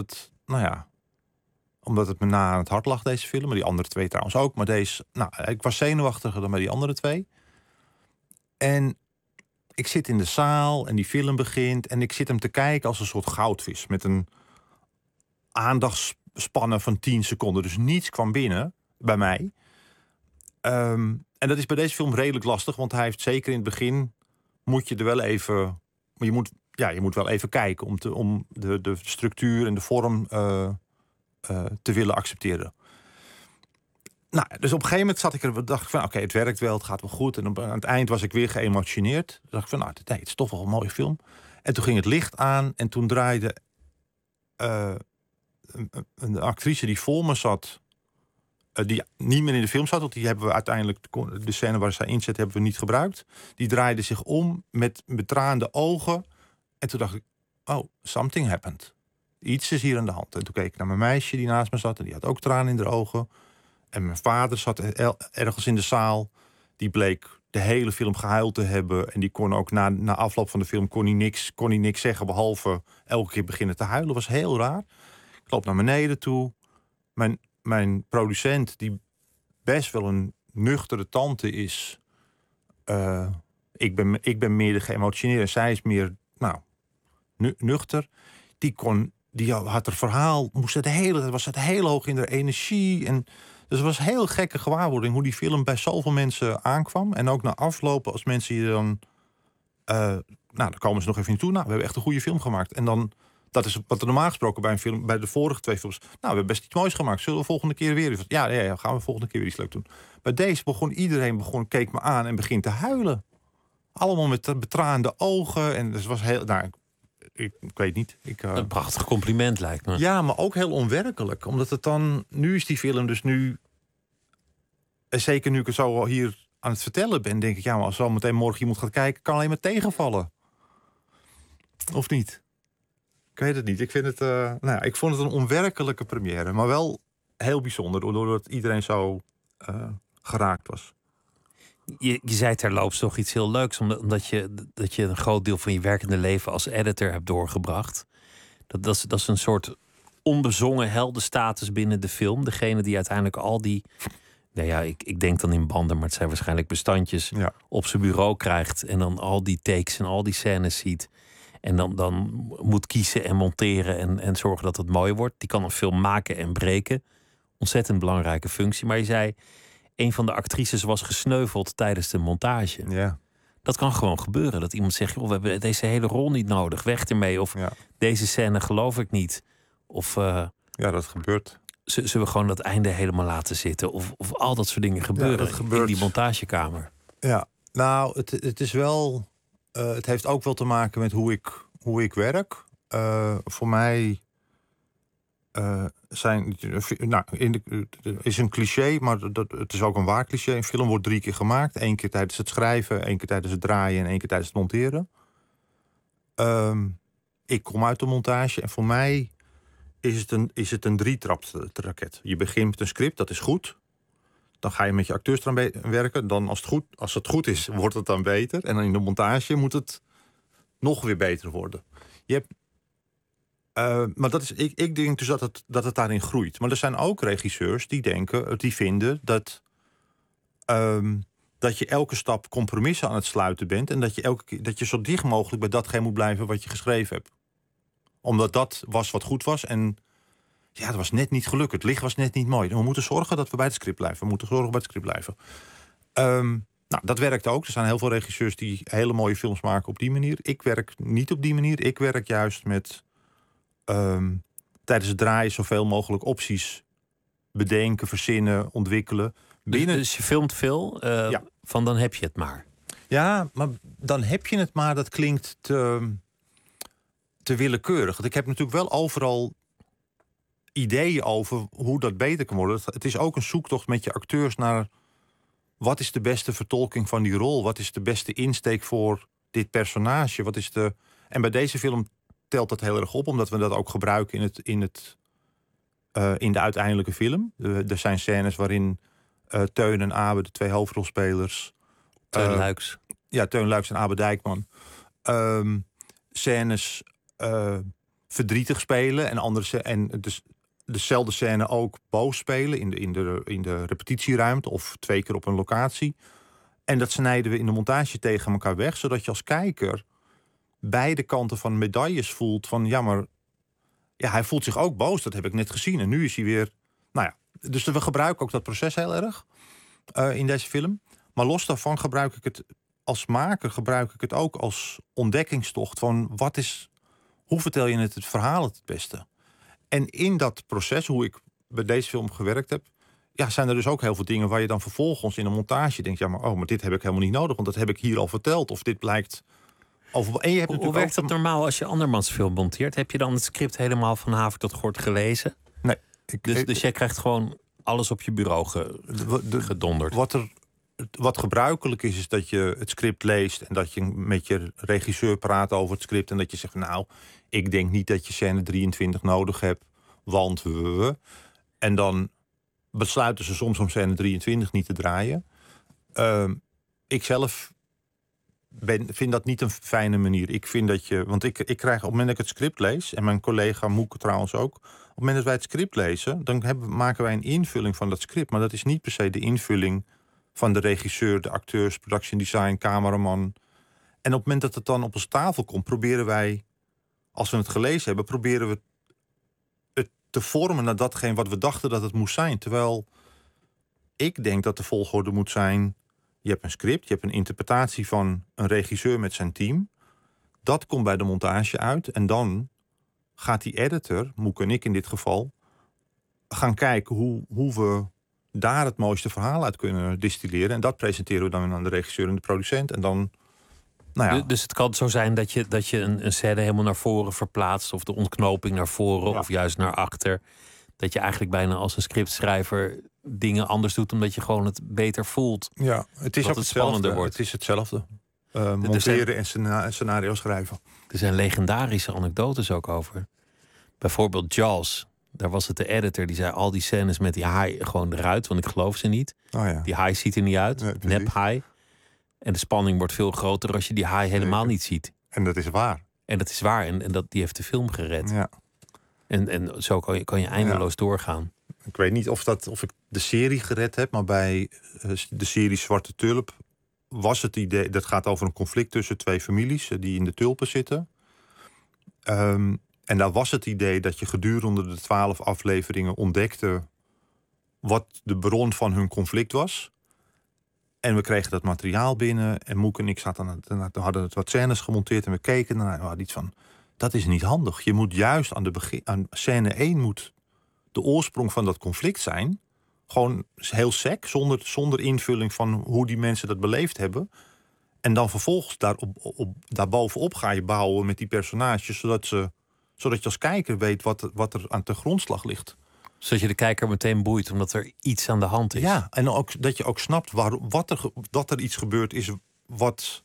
het me na aan het hart lag, deze film. Maar die andere twee trouwens ook. Maar ik was zenuwachtiger dan bij die andere twee. En ik zit in de zaal en die film begint. En ik zit hem te kijken als een soort goudvis. Met een aandachtsspannen van 10 seconden. Dus niets kwam binnen bij mij. En dat is bij deze film redelijk lastig. Want hij heeft zeker in het begin... moet je er wel even... Maar je moet wel even kijken om de structuur en de vorm... te willen accepteren. Nou, dus op een gegeven moment dacht ik van, oké, het werkt wel, het gaat wel goed. En aan het eind was ik weer geëmotioneerd. Toen dacht ik van, nou, het is toch wel een mooie film. En toen ging het licht aan en toen draaide een actrice die voor me zat, die niet meer in de film zat, want die hebben we uiteindelijk, de scène waar zij in zit, hebben we niet gebruikt. Die draaide zich om met betraande ogen. En toen dacht ik, oh, something happened. Iets is hier aan de hand. En toen keek ik naar mijn meisje die naast me zat. En die had ook tranen in haar ogen. En mijn vader zat ergens in de zaal. Die bleek de hele film gehuild te hebben. En die kon ook na afloop van de film kon hij niks zeggen. Behalve elke keer beginnen te huilen. Dat was heel raar. Ik loop naar beneden toe. Mijn producent, die best wel een nuchtere tante is. Ik ben meer de geëmotioneerde. Zij is meer, nuchter. Die had er verhaal, was het heel hoog in de energie. En dus het was een heel gekke gewaarwording hoe die film bij zoveel mensen aankwam. En ook na aflopen, als mensen je dan... dan komen ze nog even niet toe. Nou, we hebben echt een goede film gemaakt. En dan, dat is wat er normaal gesproken bij een film, bij de vorige 2 films... Nou, we hebben best iets moois gemaakt. Zullen we volgende keer weer... Ja, gaan we volgende keer weer iets leuk doen. Bij deze keek me aan en begint te huilen. Allemaal met betraande ogen. En dus was heel... Ik weet niet. Een prachtig compliment lijkt me. Ja, maar ook heel onwerkelijk. Omdat het dan... Nu is die film dus nu... En zeker nu ik het zo hier aan het vertellen ben... denk ik, ja, maar als zo meteen morgen iemand gaat kijken... kan alleen maar tegenvallen. Of niet? Ik weet het niet. Ik vind het... ik vond het een onwerkelijke première. Maar wel heel bijzonder. Doordat iedereen zo geraakt was. Je zei terloops toch iets heel leuks, omdat je een groot deel van je werkende leven als editor hebt doorgebracht. Dat is een soort onbezongen heldenstatus binnen de film. Degene die uiteindelijk al die, ik denk dan in banden, maar het zijn waarschijnlijk bestandjes, op zijn bureau krijgt en dan al die takes en al die scènes ziet. En dan moet kiezen en monteren en zorgen dat het mooi wordt. Die kan een film maken en breken. Ontzettend belangrijke functie. Maar je zei, een van de actrices was gesneuveld tijdens de montage. Ja. Dat kan gewoon gebeuren. Dat iemand zegt, joh, we hebben deze hele rol niet nodig. Weg ermee. Of deze scène geloof ik niet. Of ja, dat gebeurt. Zullen we gewoon dat einde helemaal laten zitten? Of al dat soort dingen gebeuren dat gebeurt in die montagekamer. Ja, nou, het is wel... het heeft ook wel te maken met hoe ik werk. Voor mij zijn... Nou, is een cliché, maar het is ook een waar cliché. Een film wordt 3 keer gemaakt. 1 keer tijdens het schrijven, 1 keer tijdens het draaien en 1 keer tijdens het monteren. Ik kom uit de montage en voor mij is het een 3-trap-raket. Je begint met een script, dat is goed. Dan ga je met je acteurs eraan werken. Dan als het goed is, wordt het dan beter. En dan in de montage moet het nog weer beter worden. Maar ik denk dus dat het daarin groeit. Maar er zijn ook regisseurs die vinden dat je elke stap compromissen aan het sluiten bent. En dat je zo dicht mogelijk bij datgene moet blijven wat je geschreven hebt. Omdat dat was wat goed was. En ja, dat was net niet gelukt. Het licht was net niet mooi. We moeten zorgen dat we bij het script blijven. Nou, dat werkt ook. Er zijn heel veel regisseurs die hele mooie films maken op die manier. Ik werk niet op die manier. Ik werk juist met tijdens het draaien zoveel mogelijk opties bedenken, verzinnen, ontwikkelen. Dus je filmt veel, van dan heb je het maar. Ja, maar dan heb je het maar. Dat klinkt te willekeurig. Want ik heb natuurlijk wel overal ideeën over hoe dat beter kan worden. Het is ook een zoektocht met je acteurs naar wat is de beste vertolking van die rol? Wat is de beste insteek voor dit personage? En bij deze film telt dat heel erg op, omdat we dat ook gebruiken in de uiteindelijke film. Er zijn scènes waarin Teun en Abe, de 2 hoofdrolspelers... Teun Luiks. Ja, Teun Luiks en Abe Dijkman. Scènes verdrietig spelen en dezelfde scène ook boos spelen in de repetitieruimte of 2 keer op een locatie. En dat snijden we in de montage tegen elkaar weg, zodat je als kijker beide kanten van medailles voelt van maar hij voelt zich ook boos, dat heb ik net gezien. En nu is hij weer... Nou ja, dus we gebruiken ook dat proces heel erg in deze film. Maar los daarvan gebruik ik het als maker ook als ontdekkingstocht van hoe vertel je het verhaal het beste? En in dat proces, hoe ik bij deze film gewerkt heb, zijn er dus ook heel veel dingen waar je dan vervolgens in de montage denkt, maar dit heb ik helemaal niet nodig, want dat heb ik hier al verteld. Of dit blijkt over. En je hebt hoe werkt dat normaal als je andermans film monteert? Heb je dan het script helemaal van haver tot gort gelezen? Nee. Dus jij krijgt gewoon alles op je bureau gedonderd? Wat gebruikelijk is dat je het script leest en dat je met je regisseur praat over het script en dat je zegt, nou, ik denk niet dat je scène 23 nodig hebt, want en dan besluiten ze soms om scène 23 niet te draaien. Ik zelf vind dat niet een fijne manier. Ik vind dat want ik krijg op het moment dat ik het script lees, en mijn collega Moeke trouwens ook, op het moment dat wij het script lezen, dan maken wij een invulling van dat script, maar dat is niet per se de invulling van de regisseur, de acteurs, production design, cameraman. En op het moment dat het dan op onze tafel komt, proberen wij, als we het gelezen hebben, proberen we het te vormen naar datgene wat we dachten dat het moest zijn. Terwijl ik denk dat de volgorde moet zijn, je hebt een script, je hebt een interpretatie van een regisseur met zijn team. Dat komt bij de montage uit en dan gaat die editor, Moeke en ik in dit geval, gaan kijken hoe we daar het mooiste verhaal uit kunnen distilleren. En dat presenteren we dan aan de regisseur en de producent. En dan, Dus het kan zo zijn dat je een scène helemaal naar voren verplaatst, of de ontknoping naar voren, of juist naar achter. Dat je eigenlijk bijna als een scriptschrijver dingen anders doet, omdat je gewoon het beter voelt. Ja, het is ook het spannender wordt. Het is hetzelfde. Monteren en scenario schrijven. Er zijn legendarische anekdotes ook over. Bijvoorbeeld Jaws. Daar was het de editor die zei, al die scènes met die haai gewoon eruit, want ik geloof ze niet. Oh ja. Die haai ziet er niet uit. Nee, nep haai. En de spanning wordt veel groter als je die haai helemaal niet ziet. En dat is waar. En dat is waar. En die heeft de film gered. Ja. En zo kan je eindeloos doorgaan. Ik weet niet of ik de serie gered heb, maar bij de serie Zwarte Tulp was het idee, dat gaat over een conflict tussen 2 families die in de tulpen zitten. En daar was het idee dat je gedurende de 12 afleveringen ontdekte wat de bron van hun conflict was. En we kregen dat materiaal binnen. En Moek en ik hadden het wat scènes gemonteerd. En we keken naar. We hadden iets van, dat is niet handig. Je moet juist aan scène 1 moet de oorsprong van dat conflict zijn. Gewoon heel sec, zonder invulling van hoe die mensen dat beleefd hebben. En dan vervolgens daarbovenop ga je bouwen met die personages, zodat je als kijker weet wat er aan ten grondslag ligt. Zodat je de kijker meteen boeit, omdat er iets aan de hand is. Ja, en ook, dat je ook snapt dat er iets gebeurd is wat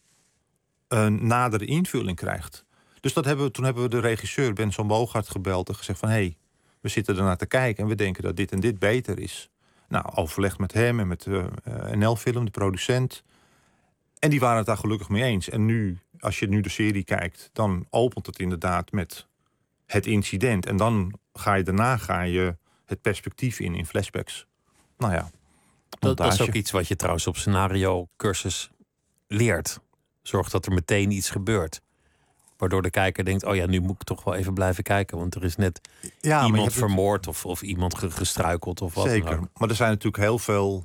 een nadere invulling krijgt. Dus toen hebben we de regisseur Benson Boogaard gebeld en gezegd van, hey, we zitten ernaar te kijken en we denken dat dit en dit beter is. Nou, overlegd met hem en met NL-film, de producent. En die waren het daar gelukkig mee eens. En nu, als je nu de serie kijkt, dan opent het inderdaad met het incident. En dan ga je het perspectief in flashbacks. Nou ja, dat is ook iets wat je trouwens op scenario-cursus leert. Zorg dat er meteen iets gebeurt. Waardoor de kijker denkt, oh ja, nu moet ik toch wel even blijven kijken. Want er is net iemand vermoord of iemand gestruikeld of wat. Zeker, maar er zijn natuurlijk heel veel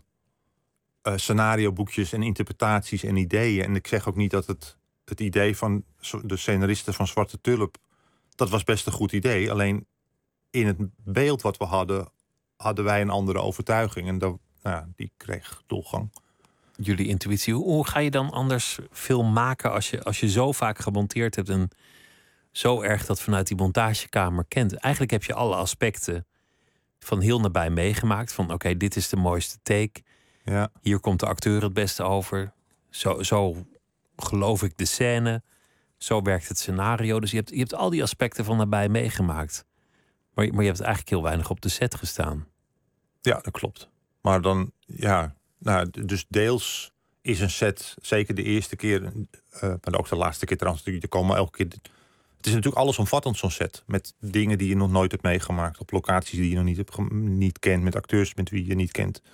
scenarioboekjes en interpretaties en ideeën. En ik zeg ook niet dat het idee van de scenaristen van Zwarte Tulp, dat was best een goed idee. Alleen in het beeld wat we hadden wij een andere overtuiging. En die kreeg doorgang. Jullie intuïtie. Hoe ga je dan anders film maken als je zo vaak gemonteerd hebt en zo erg dat vanuit die montagekamer kent? Eigenlijk heb je alle aspecten van heel nabij meegemaakt. Van oké, dit is de mooiste take. Ja. Hier komt de acteur het beste over. Zo geloof ik de scène. Zo werkt het scenario. Dus je hebt al die aspecten van nabij meegemaakt. Maar je hebt eigenlijk heel weinig op de set gestaan. Ja, dat klopt. Maar dan, dus deels is een set, zeker de eerste keer, maar ook de laatste keer trouwens, er komen elke keer. Het is natuurlijk allesomvattend, zo'n set. Met dingen die je nog nooit hebt meegemaakt. Op locaties die je nog niet kent. Met acteurs met wie je niet kent.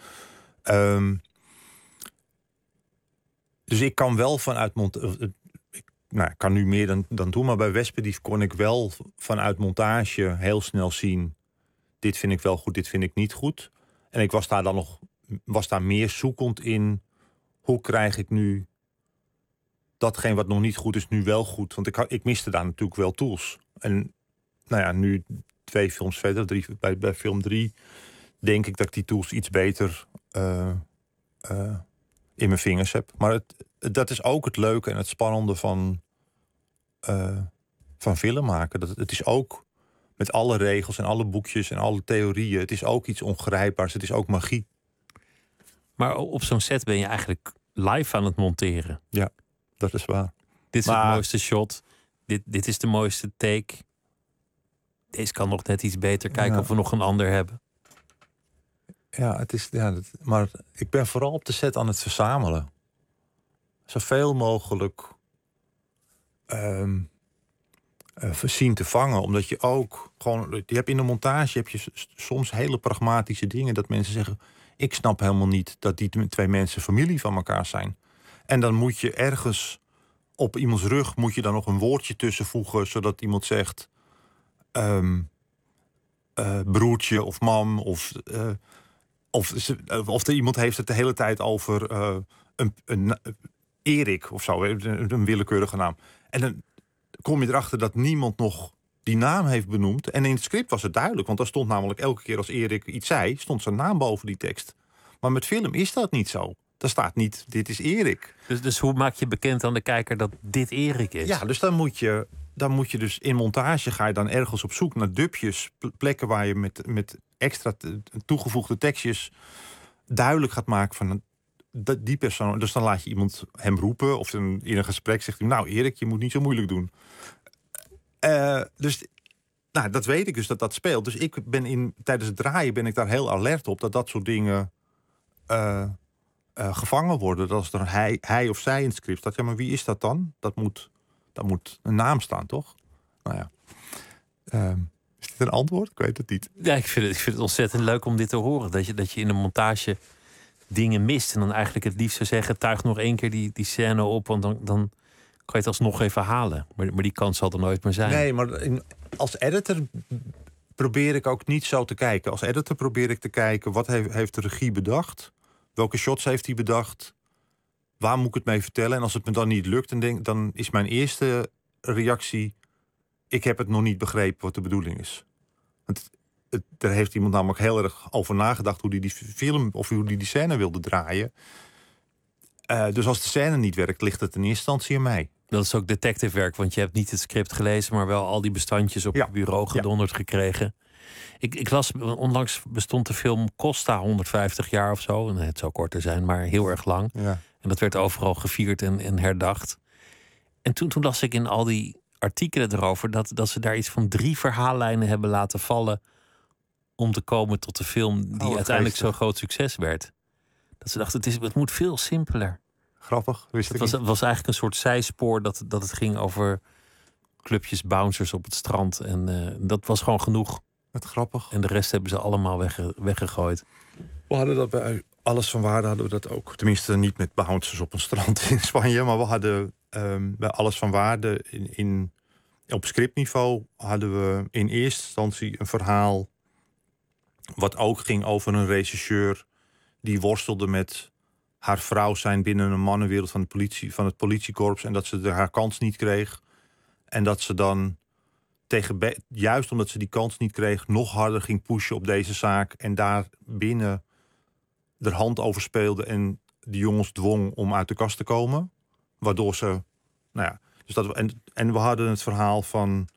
Dus ik kan wel vanuit ik kan nu meer dan toen. Maar bij Wespendief kon ik wel vanuit montage heel snel zien. Dit vind ik wel goed, dit vind ik niet goed. En ik was daar meer zoekend in. Hoe krijg ik nu datgene wat nog niet goed is, nu wel goed? Want ik miste daar natuurlijk wel tools. En nu 2 films verder, bij film 3... denk ik dat ik die tools iets beter in mijn vingers heb. Maar dat is ook het leuke en het spannende van film maken. Het is ook met alle regels en alle boekjes en alle theorieën. Het is ook iets ongrijpbaars. Het is ook magie. Maar op zo'n set ben je eigenlijk live aan het monteren. Ja, dat is waar. Dit is het mooiste shot. Dit is de mooiste take. Deze kan nog net iets beter. Kijken of we nog een ander hebben. Ja, maar ik ben vooral op de set aan het verzamelen. Zoveel mogelijk zien te vangen. Omdat je ook gewoon... Je hebt in de montage heb je soms hele pragmatische dingen. Dat mensen zeggen, ik snap helemaal niet dat die 2 mensen familie van elkaar zijn. En dan moet je ergens op iemands rug moet je dan nog een woordje tussen voegen, zodat iemand zegt broertje of mam of iemand heeft het de hele tijd over een Erik of zo, een willekeurige naam. En dan kom je erachter dat niemand nog die naam heeft benoemd. En in het script was het duidelijk, want daar stond namelijk elke keer als Erik iets zei, stond zijn naam boven die tekst. Maar met film is dat niet zo. Daar staat niet, dit is Erik. Dus hoe maak je bekend aan de kijker dat dit Erik is? Ja, dus dan moet je dus in montage ga je dan ergens op zoek naar dubjes, plekken waar je met extra toegevoegde tekstjes duidelijk gaat maken van die persoon. Dus dan laat je iemand hem roepen of in een gesprek zegt hij, nou Erik, je moet niet zo moeilijk doen. Dus dat weet ik dus dat speelt. Dus ik ben tijdens het draaien ben ik daar heel alert op dat soort dingen gevangen worden. Dat als er hij of zij in het script staat, ja, maar wie is dat dan? Dat moet een naam staan, toch? Nou ja. Is dit een antwoord? Ik weet het niet. Ja, ik vind het ontzettend leuk om dit te horen. Dat je in de montage dingen mist. En dan eigenlijk het liefst zou zeggen, tuig nog 1 keer die scène op. Want dan je het alsnog even halen. Maar die kans zal er nooit meer zijn. Nee, maar als editor probeer ik ook niet zo te kijken. Als editor probeer ik te kijken, wat heeft de regie bedacht? Welke shots heeft hij bedacht? Waar moet ik het mee vertellen? En als het me dan niet lukt, dan is mijn eerste reactie: ik heb het nog niet begrepen wat de bedoeling is. Want daar heeft iemand namelijk heel erg over nagedacht hoe die film of hoe die scène wilde draaien. Dus als de scène niet werkt, ligt het in eerste instantie aan mij. Dat is ook detectivewerk, want je hebt niet het script gelezen, maar wel al die bestandjes op je bureau gedonderd gekregen. Ik las, onlangs bestond de film Costa 150 jaar of zo. En het zou korter zijn, maar heel erg lang. Ja. En dat werd overal gevierd en herdacht. En toen las ik in al die artikelen erover dat ze daar iets van 3 verhaallijnen hebben laten vallen om te komen tot de film die uiteindelijk zo'n groot succes werd. Dat ze dachten, het moet veel simpeler. Grappig, wist ik niet. Het was eigenlijk een soort zijspoor dat het ging over clubjes bouncers op het strand. En dat was gewoon genoeg. Wat grappig. En de rest hebben ze allemaal weggegooid. We hadden dat bij Alles van Waarde hadden we dat ook. Tenminste niet met bouncers op een strand in Spanje. Maar we hadden bij Alles van Waarde op scriptniveau hadden we in eerste instantie een verhaal wat ook ging over een rechercheur die worstelde met haar vrouw zijn binnen een mannenwereld van het politiekorps en dat ze haar kans niet kreeg. En dat ze dan juist omdat ze die kans niet kreeg, nog harder ging pushen op deze zaak en daar binnen de hand over speelde en de jongens dwong om uit de kast te komen. Waardoor ze, dus en we hadden het verhaal van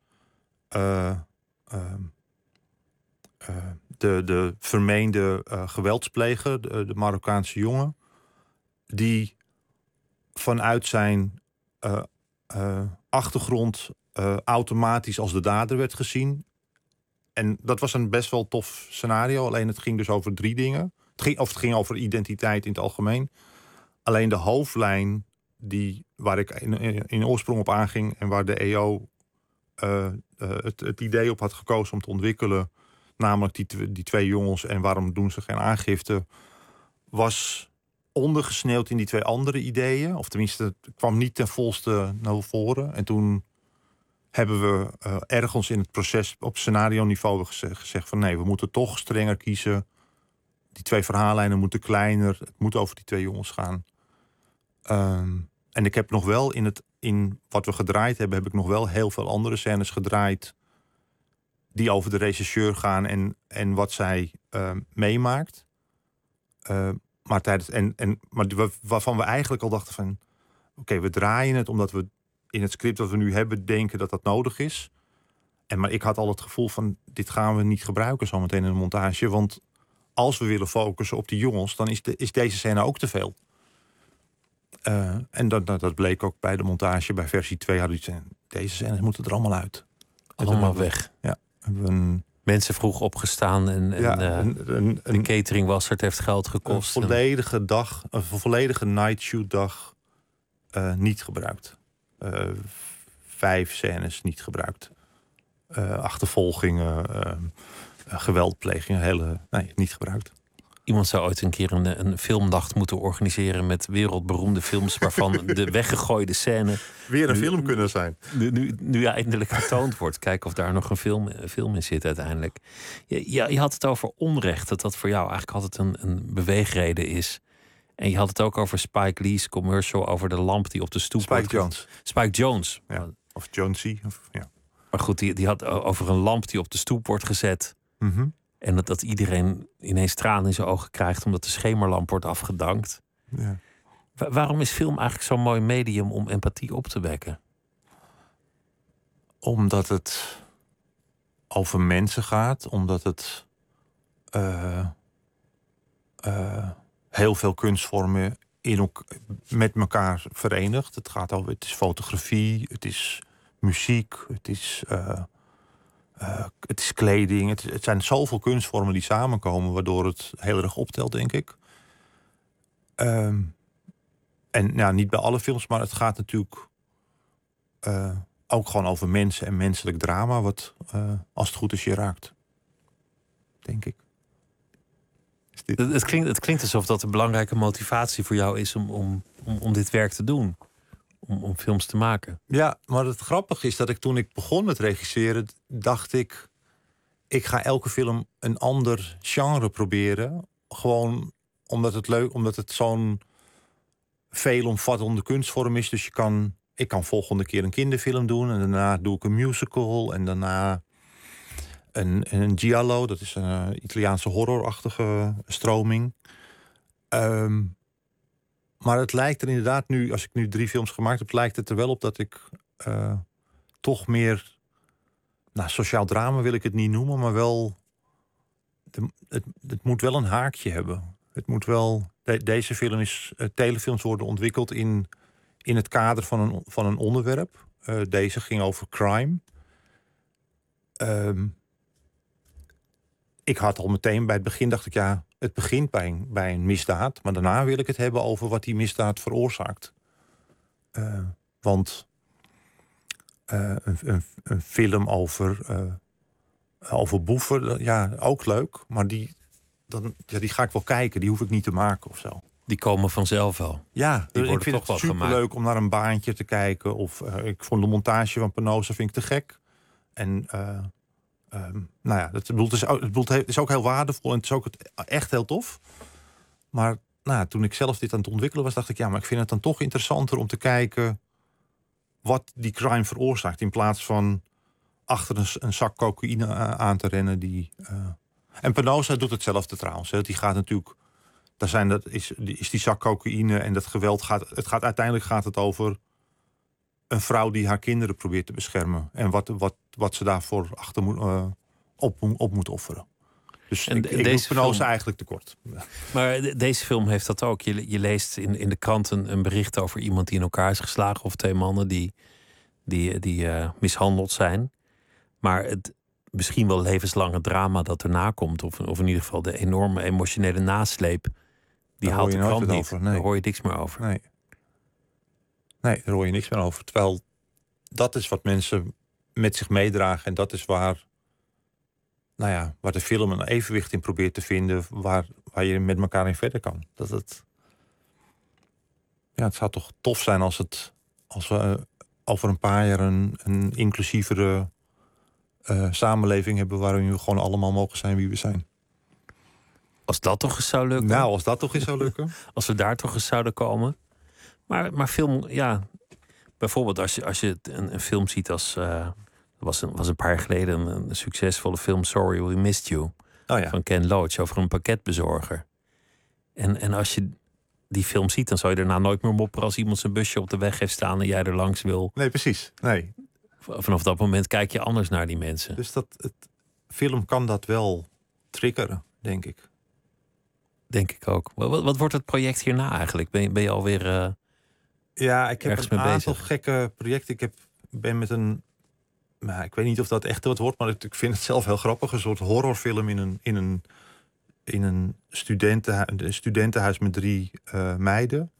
de vermeende geweldspleger, de Marokkaanse jongen, die vanuit zijn achtergrond automatisch als de dader werd gezien. En dat was een best wel tof scenario. Alleen het ging dus over 3 dingen. Het ging over identiteit in het algemeen. Alleen de hoofdlijn waar ik in oorsprong op aanging en waar de EO het idee op had gekozen om te ontwikkelen, namelijk die 2 jongens en waarom doen ze geen aangifte, was ondergesneeuwd in die 2 andere ideeën. Of tenminste, het kwam niet ten volste naar voren. En toen hebben we ergens in het proces op scenario-niveau gezegd van nee, we moeten toch strenger kiezen. Die 2 verhaallijnen moeten kleiner. Het moet over die 2 jongens gaan. En ik heb nog wel in wat we gedraaid hebben, heb ik nog wel heel veel andere scènes gedraaid die over de rechercheur gaan en wat zij meemaakt. Maar waarvan we eigenlijk al dachten van oké, we draaien het omdat we in het script dat we nu hebben denken dat dat nodig is. Maar ik had al het gevoel van dit gaan we niet gebruiken zometeen in de montage. Want als we willen focussen op die jongens, dan is deze scène ook te veel. En dat bleek ook bij de montage. Bij versie 2 hadden we deze scènes moeten er allemaal uit. Allemaal weg. Ja. Mensen vroeg opgestaan en de catering was het heeft geld gekost. Een volledige nightshoot dag niet gebruikt. 5 scènes niet gebruikt. Achtervolgingen, geweldplegingen, niet gebruikt. Iemand zou ooit een keer een filmnacht moeten organiseren met wereldberoemde films waarvan de weggegooide scène weer een film kunnen zijn. Nu eindelijk getoond wordt. Kijken of daar nog een film in zit uiteindelijk. Je had het over onrecht, dat voor jou eigenlijk altijd een beweegreden is. En je had het ook over Spike Lee's commercial over de lamp die op de stoep Spike Jones. Ja. Of Jonesy. Ja. Maar goed, die had over een lamp die op de stoep wordt gezet. Mm-hmm. En dat iedereen ineens tranen in zijn ogen krijgt omdat de schemerlamp wordt afgedankt. Ja. Waarom is film eigenlijk zo'n mooi medium om empathie op te wekken? Omdat het over mensen gaat. Omdat het heel veel kunstvormen met elkaar verenigt. Het is fotografie, het is muziek, het is kleding. Het zijn zoveel kunstvormen die samenkomen, waardoor het heel erg optelt, denk ik. En niet bij alle films, maar het gaat natuurlijk ook gewoon over mensen en menselijk drama, wat als het goed is je raakt. Denk ik. Het klinkt alsof dat een belangrijke motivatie voor jou is om dit werk te doen. om films te maken. Ja, maar het grappige is dat toen ik begon met regisseren, dacht ik ga elke film een ander genre proberen. Gewoon omdat het zo'n veelomvattende kunstvorm is. Dus ik kan volgende keer een kinderfilm doen en daarna doe ik een musical en daarna een giallo. Dat is een Italiaanse horrorachtige stroming. Maar het lijkt er inderdaad nu, als ik nu 3 films gemaakt heb, lijkt het er wel op dat ik toch meer, sociaal drama wil ik het niet noemen, maar wel, het moet wel een haakje hebben. Het moet wel, deze telefilms worden ontwikkeld in het kader van een onderwerp. Deze ging over crime. Ik had al meteen bij het begin, dacht ik, het begint bij een misdaad, maar daarna wil ik het hebben over wat die misdaad veroorzaakt. Want een film over boeven, ook leuk, maar die ga ik wel kijken, die hoef ik niet te maken of zo. Die komen vanzelf wel. Ja, die ik vind toch wel het superleuk om naar een baantje te kijken. Of ik vond de montage van Penosa vind ik te gek. En het is ook heel waardevol en het is ook echt heel tof. Maar toen ik zelf dit aan het ontwikkelen was, dacht ik, maar ik vind het dan toch interessanter om te kijken wat die crime veroorzaakt. In plaats van achter een zak cocaïne aan te rennen. En Penosa doet hetzelfde trouwens. Hè. Die gaat natuurlijk, is die zak cocaïne en dat geweld uiteindelijk gaat het over een vrouw die haar kinderen probeert te beschermen. En wat ze daarvoor op moet offeren. Dus ik doe Penosa eigenlijk tekort. Maar deze film heeft dat ook. Je leest in de krant een bericht over iemand die in elkaar is geslagen. Of 2 mannen die mishandeld zijn. Maar het misschien wel levenslange drama dat erna komt. Of in ieder geval de enorme emotionele nasleep. Die haalt de krant niet. Over, nee. Daar hoor je niks meer over. Nee, daar hoor je niks meer over. Terwijl dat is wat mensen met zich meedragen. En dat is waar de film een evenwicht in probeert te vinden. Waar je met elkaar in verder kan. Het zou toch tof zijn als we over een paar jaar een inclusievere samenleving hebben waarin we gewoon allemaal mogen zijn wie we zijn. Als dat toch eens zou lukken. Nou, als dat toch eens zou lukken. Als we daar toch eens zouden komen. Maar film, bijvoorbeeld als je een film ziet als was een paar jaar geleden een succesvolle film, Sorry We Missed You. Van Ken Loach over een pakketbezorger. En als je die film ziet, dan zou je daarna nooit meer mopperen als iemand zijn busje op de weg heeft staan en jij er langs wil. Nee, precies. Nee. Vanaf dat moment kijk je anders naar die mensen. Dus film kan dat wel triggeren, denk ik. Denk ik ook. Wat wordt het project hierna eigenlijk? Ben je alweer ik heb een aantal gekke projecten. Ik ben met een, ik weet niet of dat echt wat wordt, maar ik vind het zelf heel grappig. Een soort horrorfilm in een studentenhuis met 3 meiden.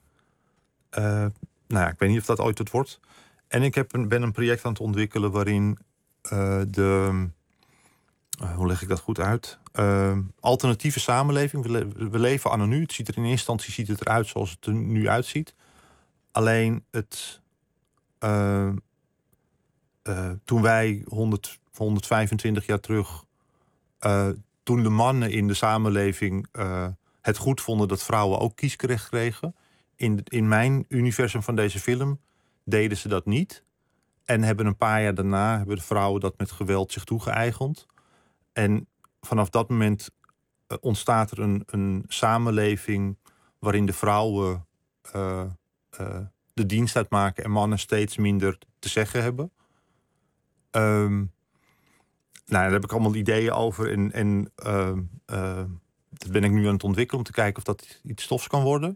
Ik weet niet of dat ooit het wordt. En ik ben een project aan het ontwikkelen waarin hoe leg ik dat goed uit? Alternatieve samenleving. We leven anno nu. Het ziet er in eerste instantie eruit zoals het er nu uitziet. Alleen toen wij 125 jaar terug, toen de mannen in de samenleving het goed vonden dat vrouwen ook kiesrecht kregen. In mijn universum van deze film deden ze dat niet. En hebben een paar jaar daarna hebben de vrouwen dat met geweld zich toegeëigend. En vanaf dat moment ontstaat er een samenleving waarin de vrouwen de dienst uitmaken en mannen steeds minder te zeggen hebben. Daar heb ik allemaal ideeën over. En dat ben ik nu aan het ontwikkelen om te kijken of dat iets stofs kan worden.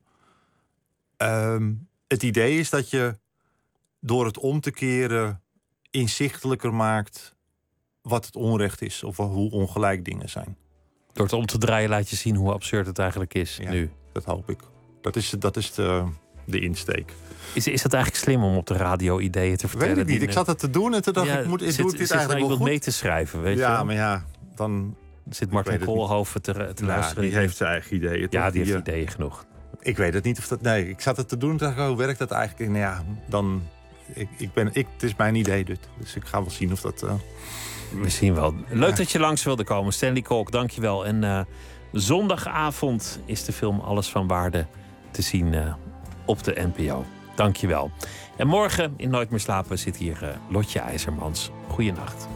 Het idee is dat je door het om te keren inzichtelijker maakt wat het onrecht is of hoe ongelijk dingen zijn. Door het om te draaien laat je zien hoe absurd het eigenlijk is nu. Dat hoop ik. Dat is de insteek. Is het eigenlijk slim om op de radio ideeën te vertellen? Weet ik niet. Ik zat het te doen en toen dacht ik, doe ik dit eigenlijk wel goed? Mee te schrijven, weet je wel? Maar dan zit Martin Koolhoven te luisteren. Die heeft zijn eigen ideeën. Ja, die heeft ideeën genoeg. Ik weet het niet of dat... Nee, ik zat het te doen en dacht, hoe werkt dat eigenlijk? Nou ja, dan... het is mijn idee, dus ik ga wel zien of dat... We zien wel. Leuk dat je langs wilde komen. Stanley Kolk, dankjewel. En zondagavond is de film Alles van Waarde te zien op de NPO. Dankjewel. En morgen in Nooit meer slapen zit hier Lotje IJzermans. Goeienacht.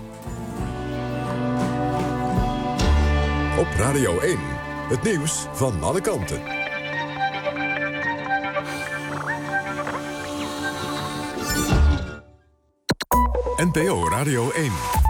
Op Radio 1, het nieuws van alle kanten. NPO Radio 1.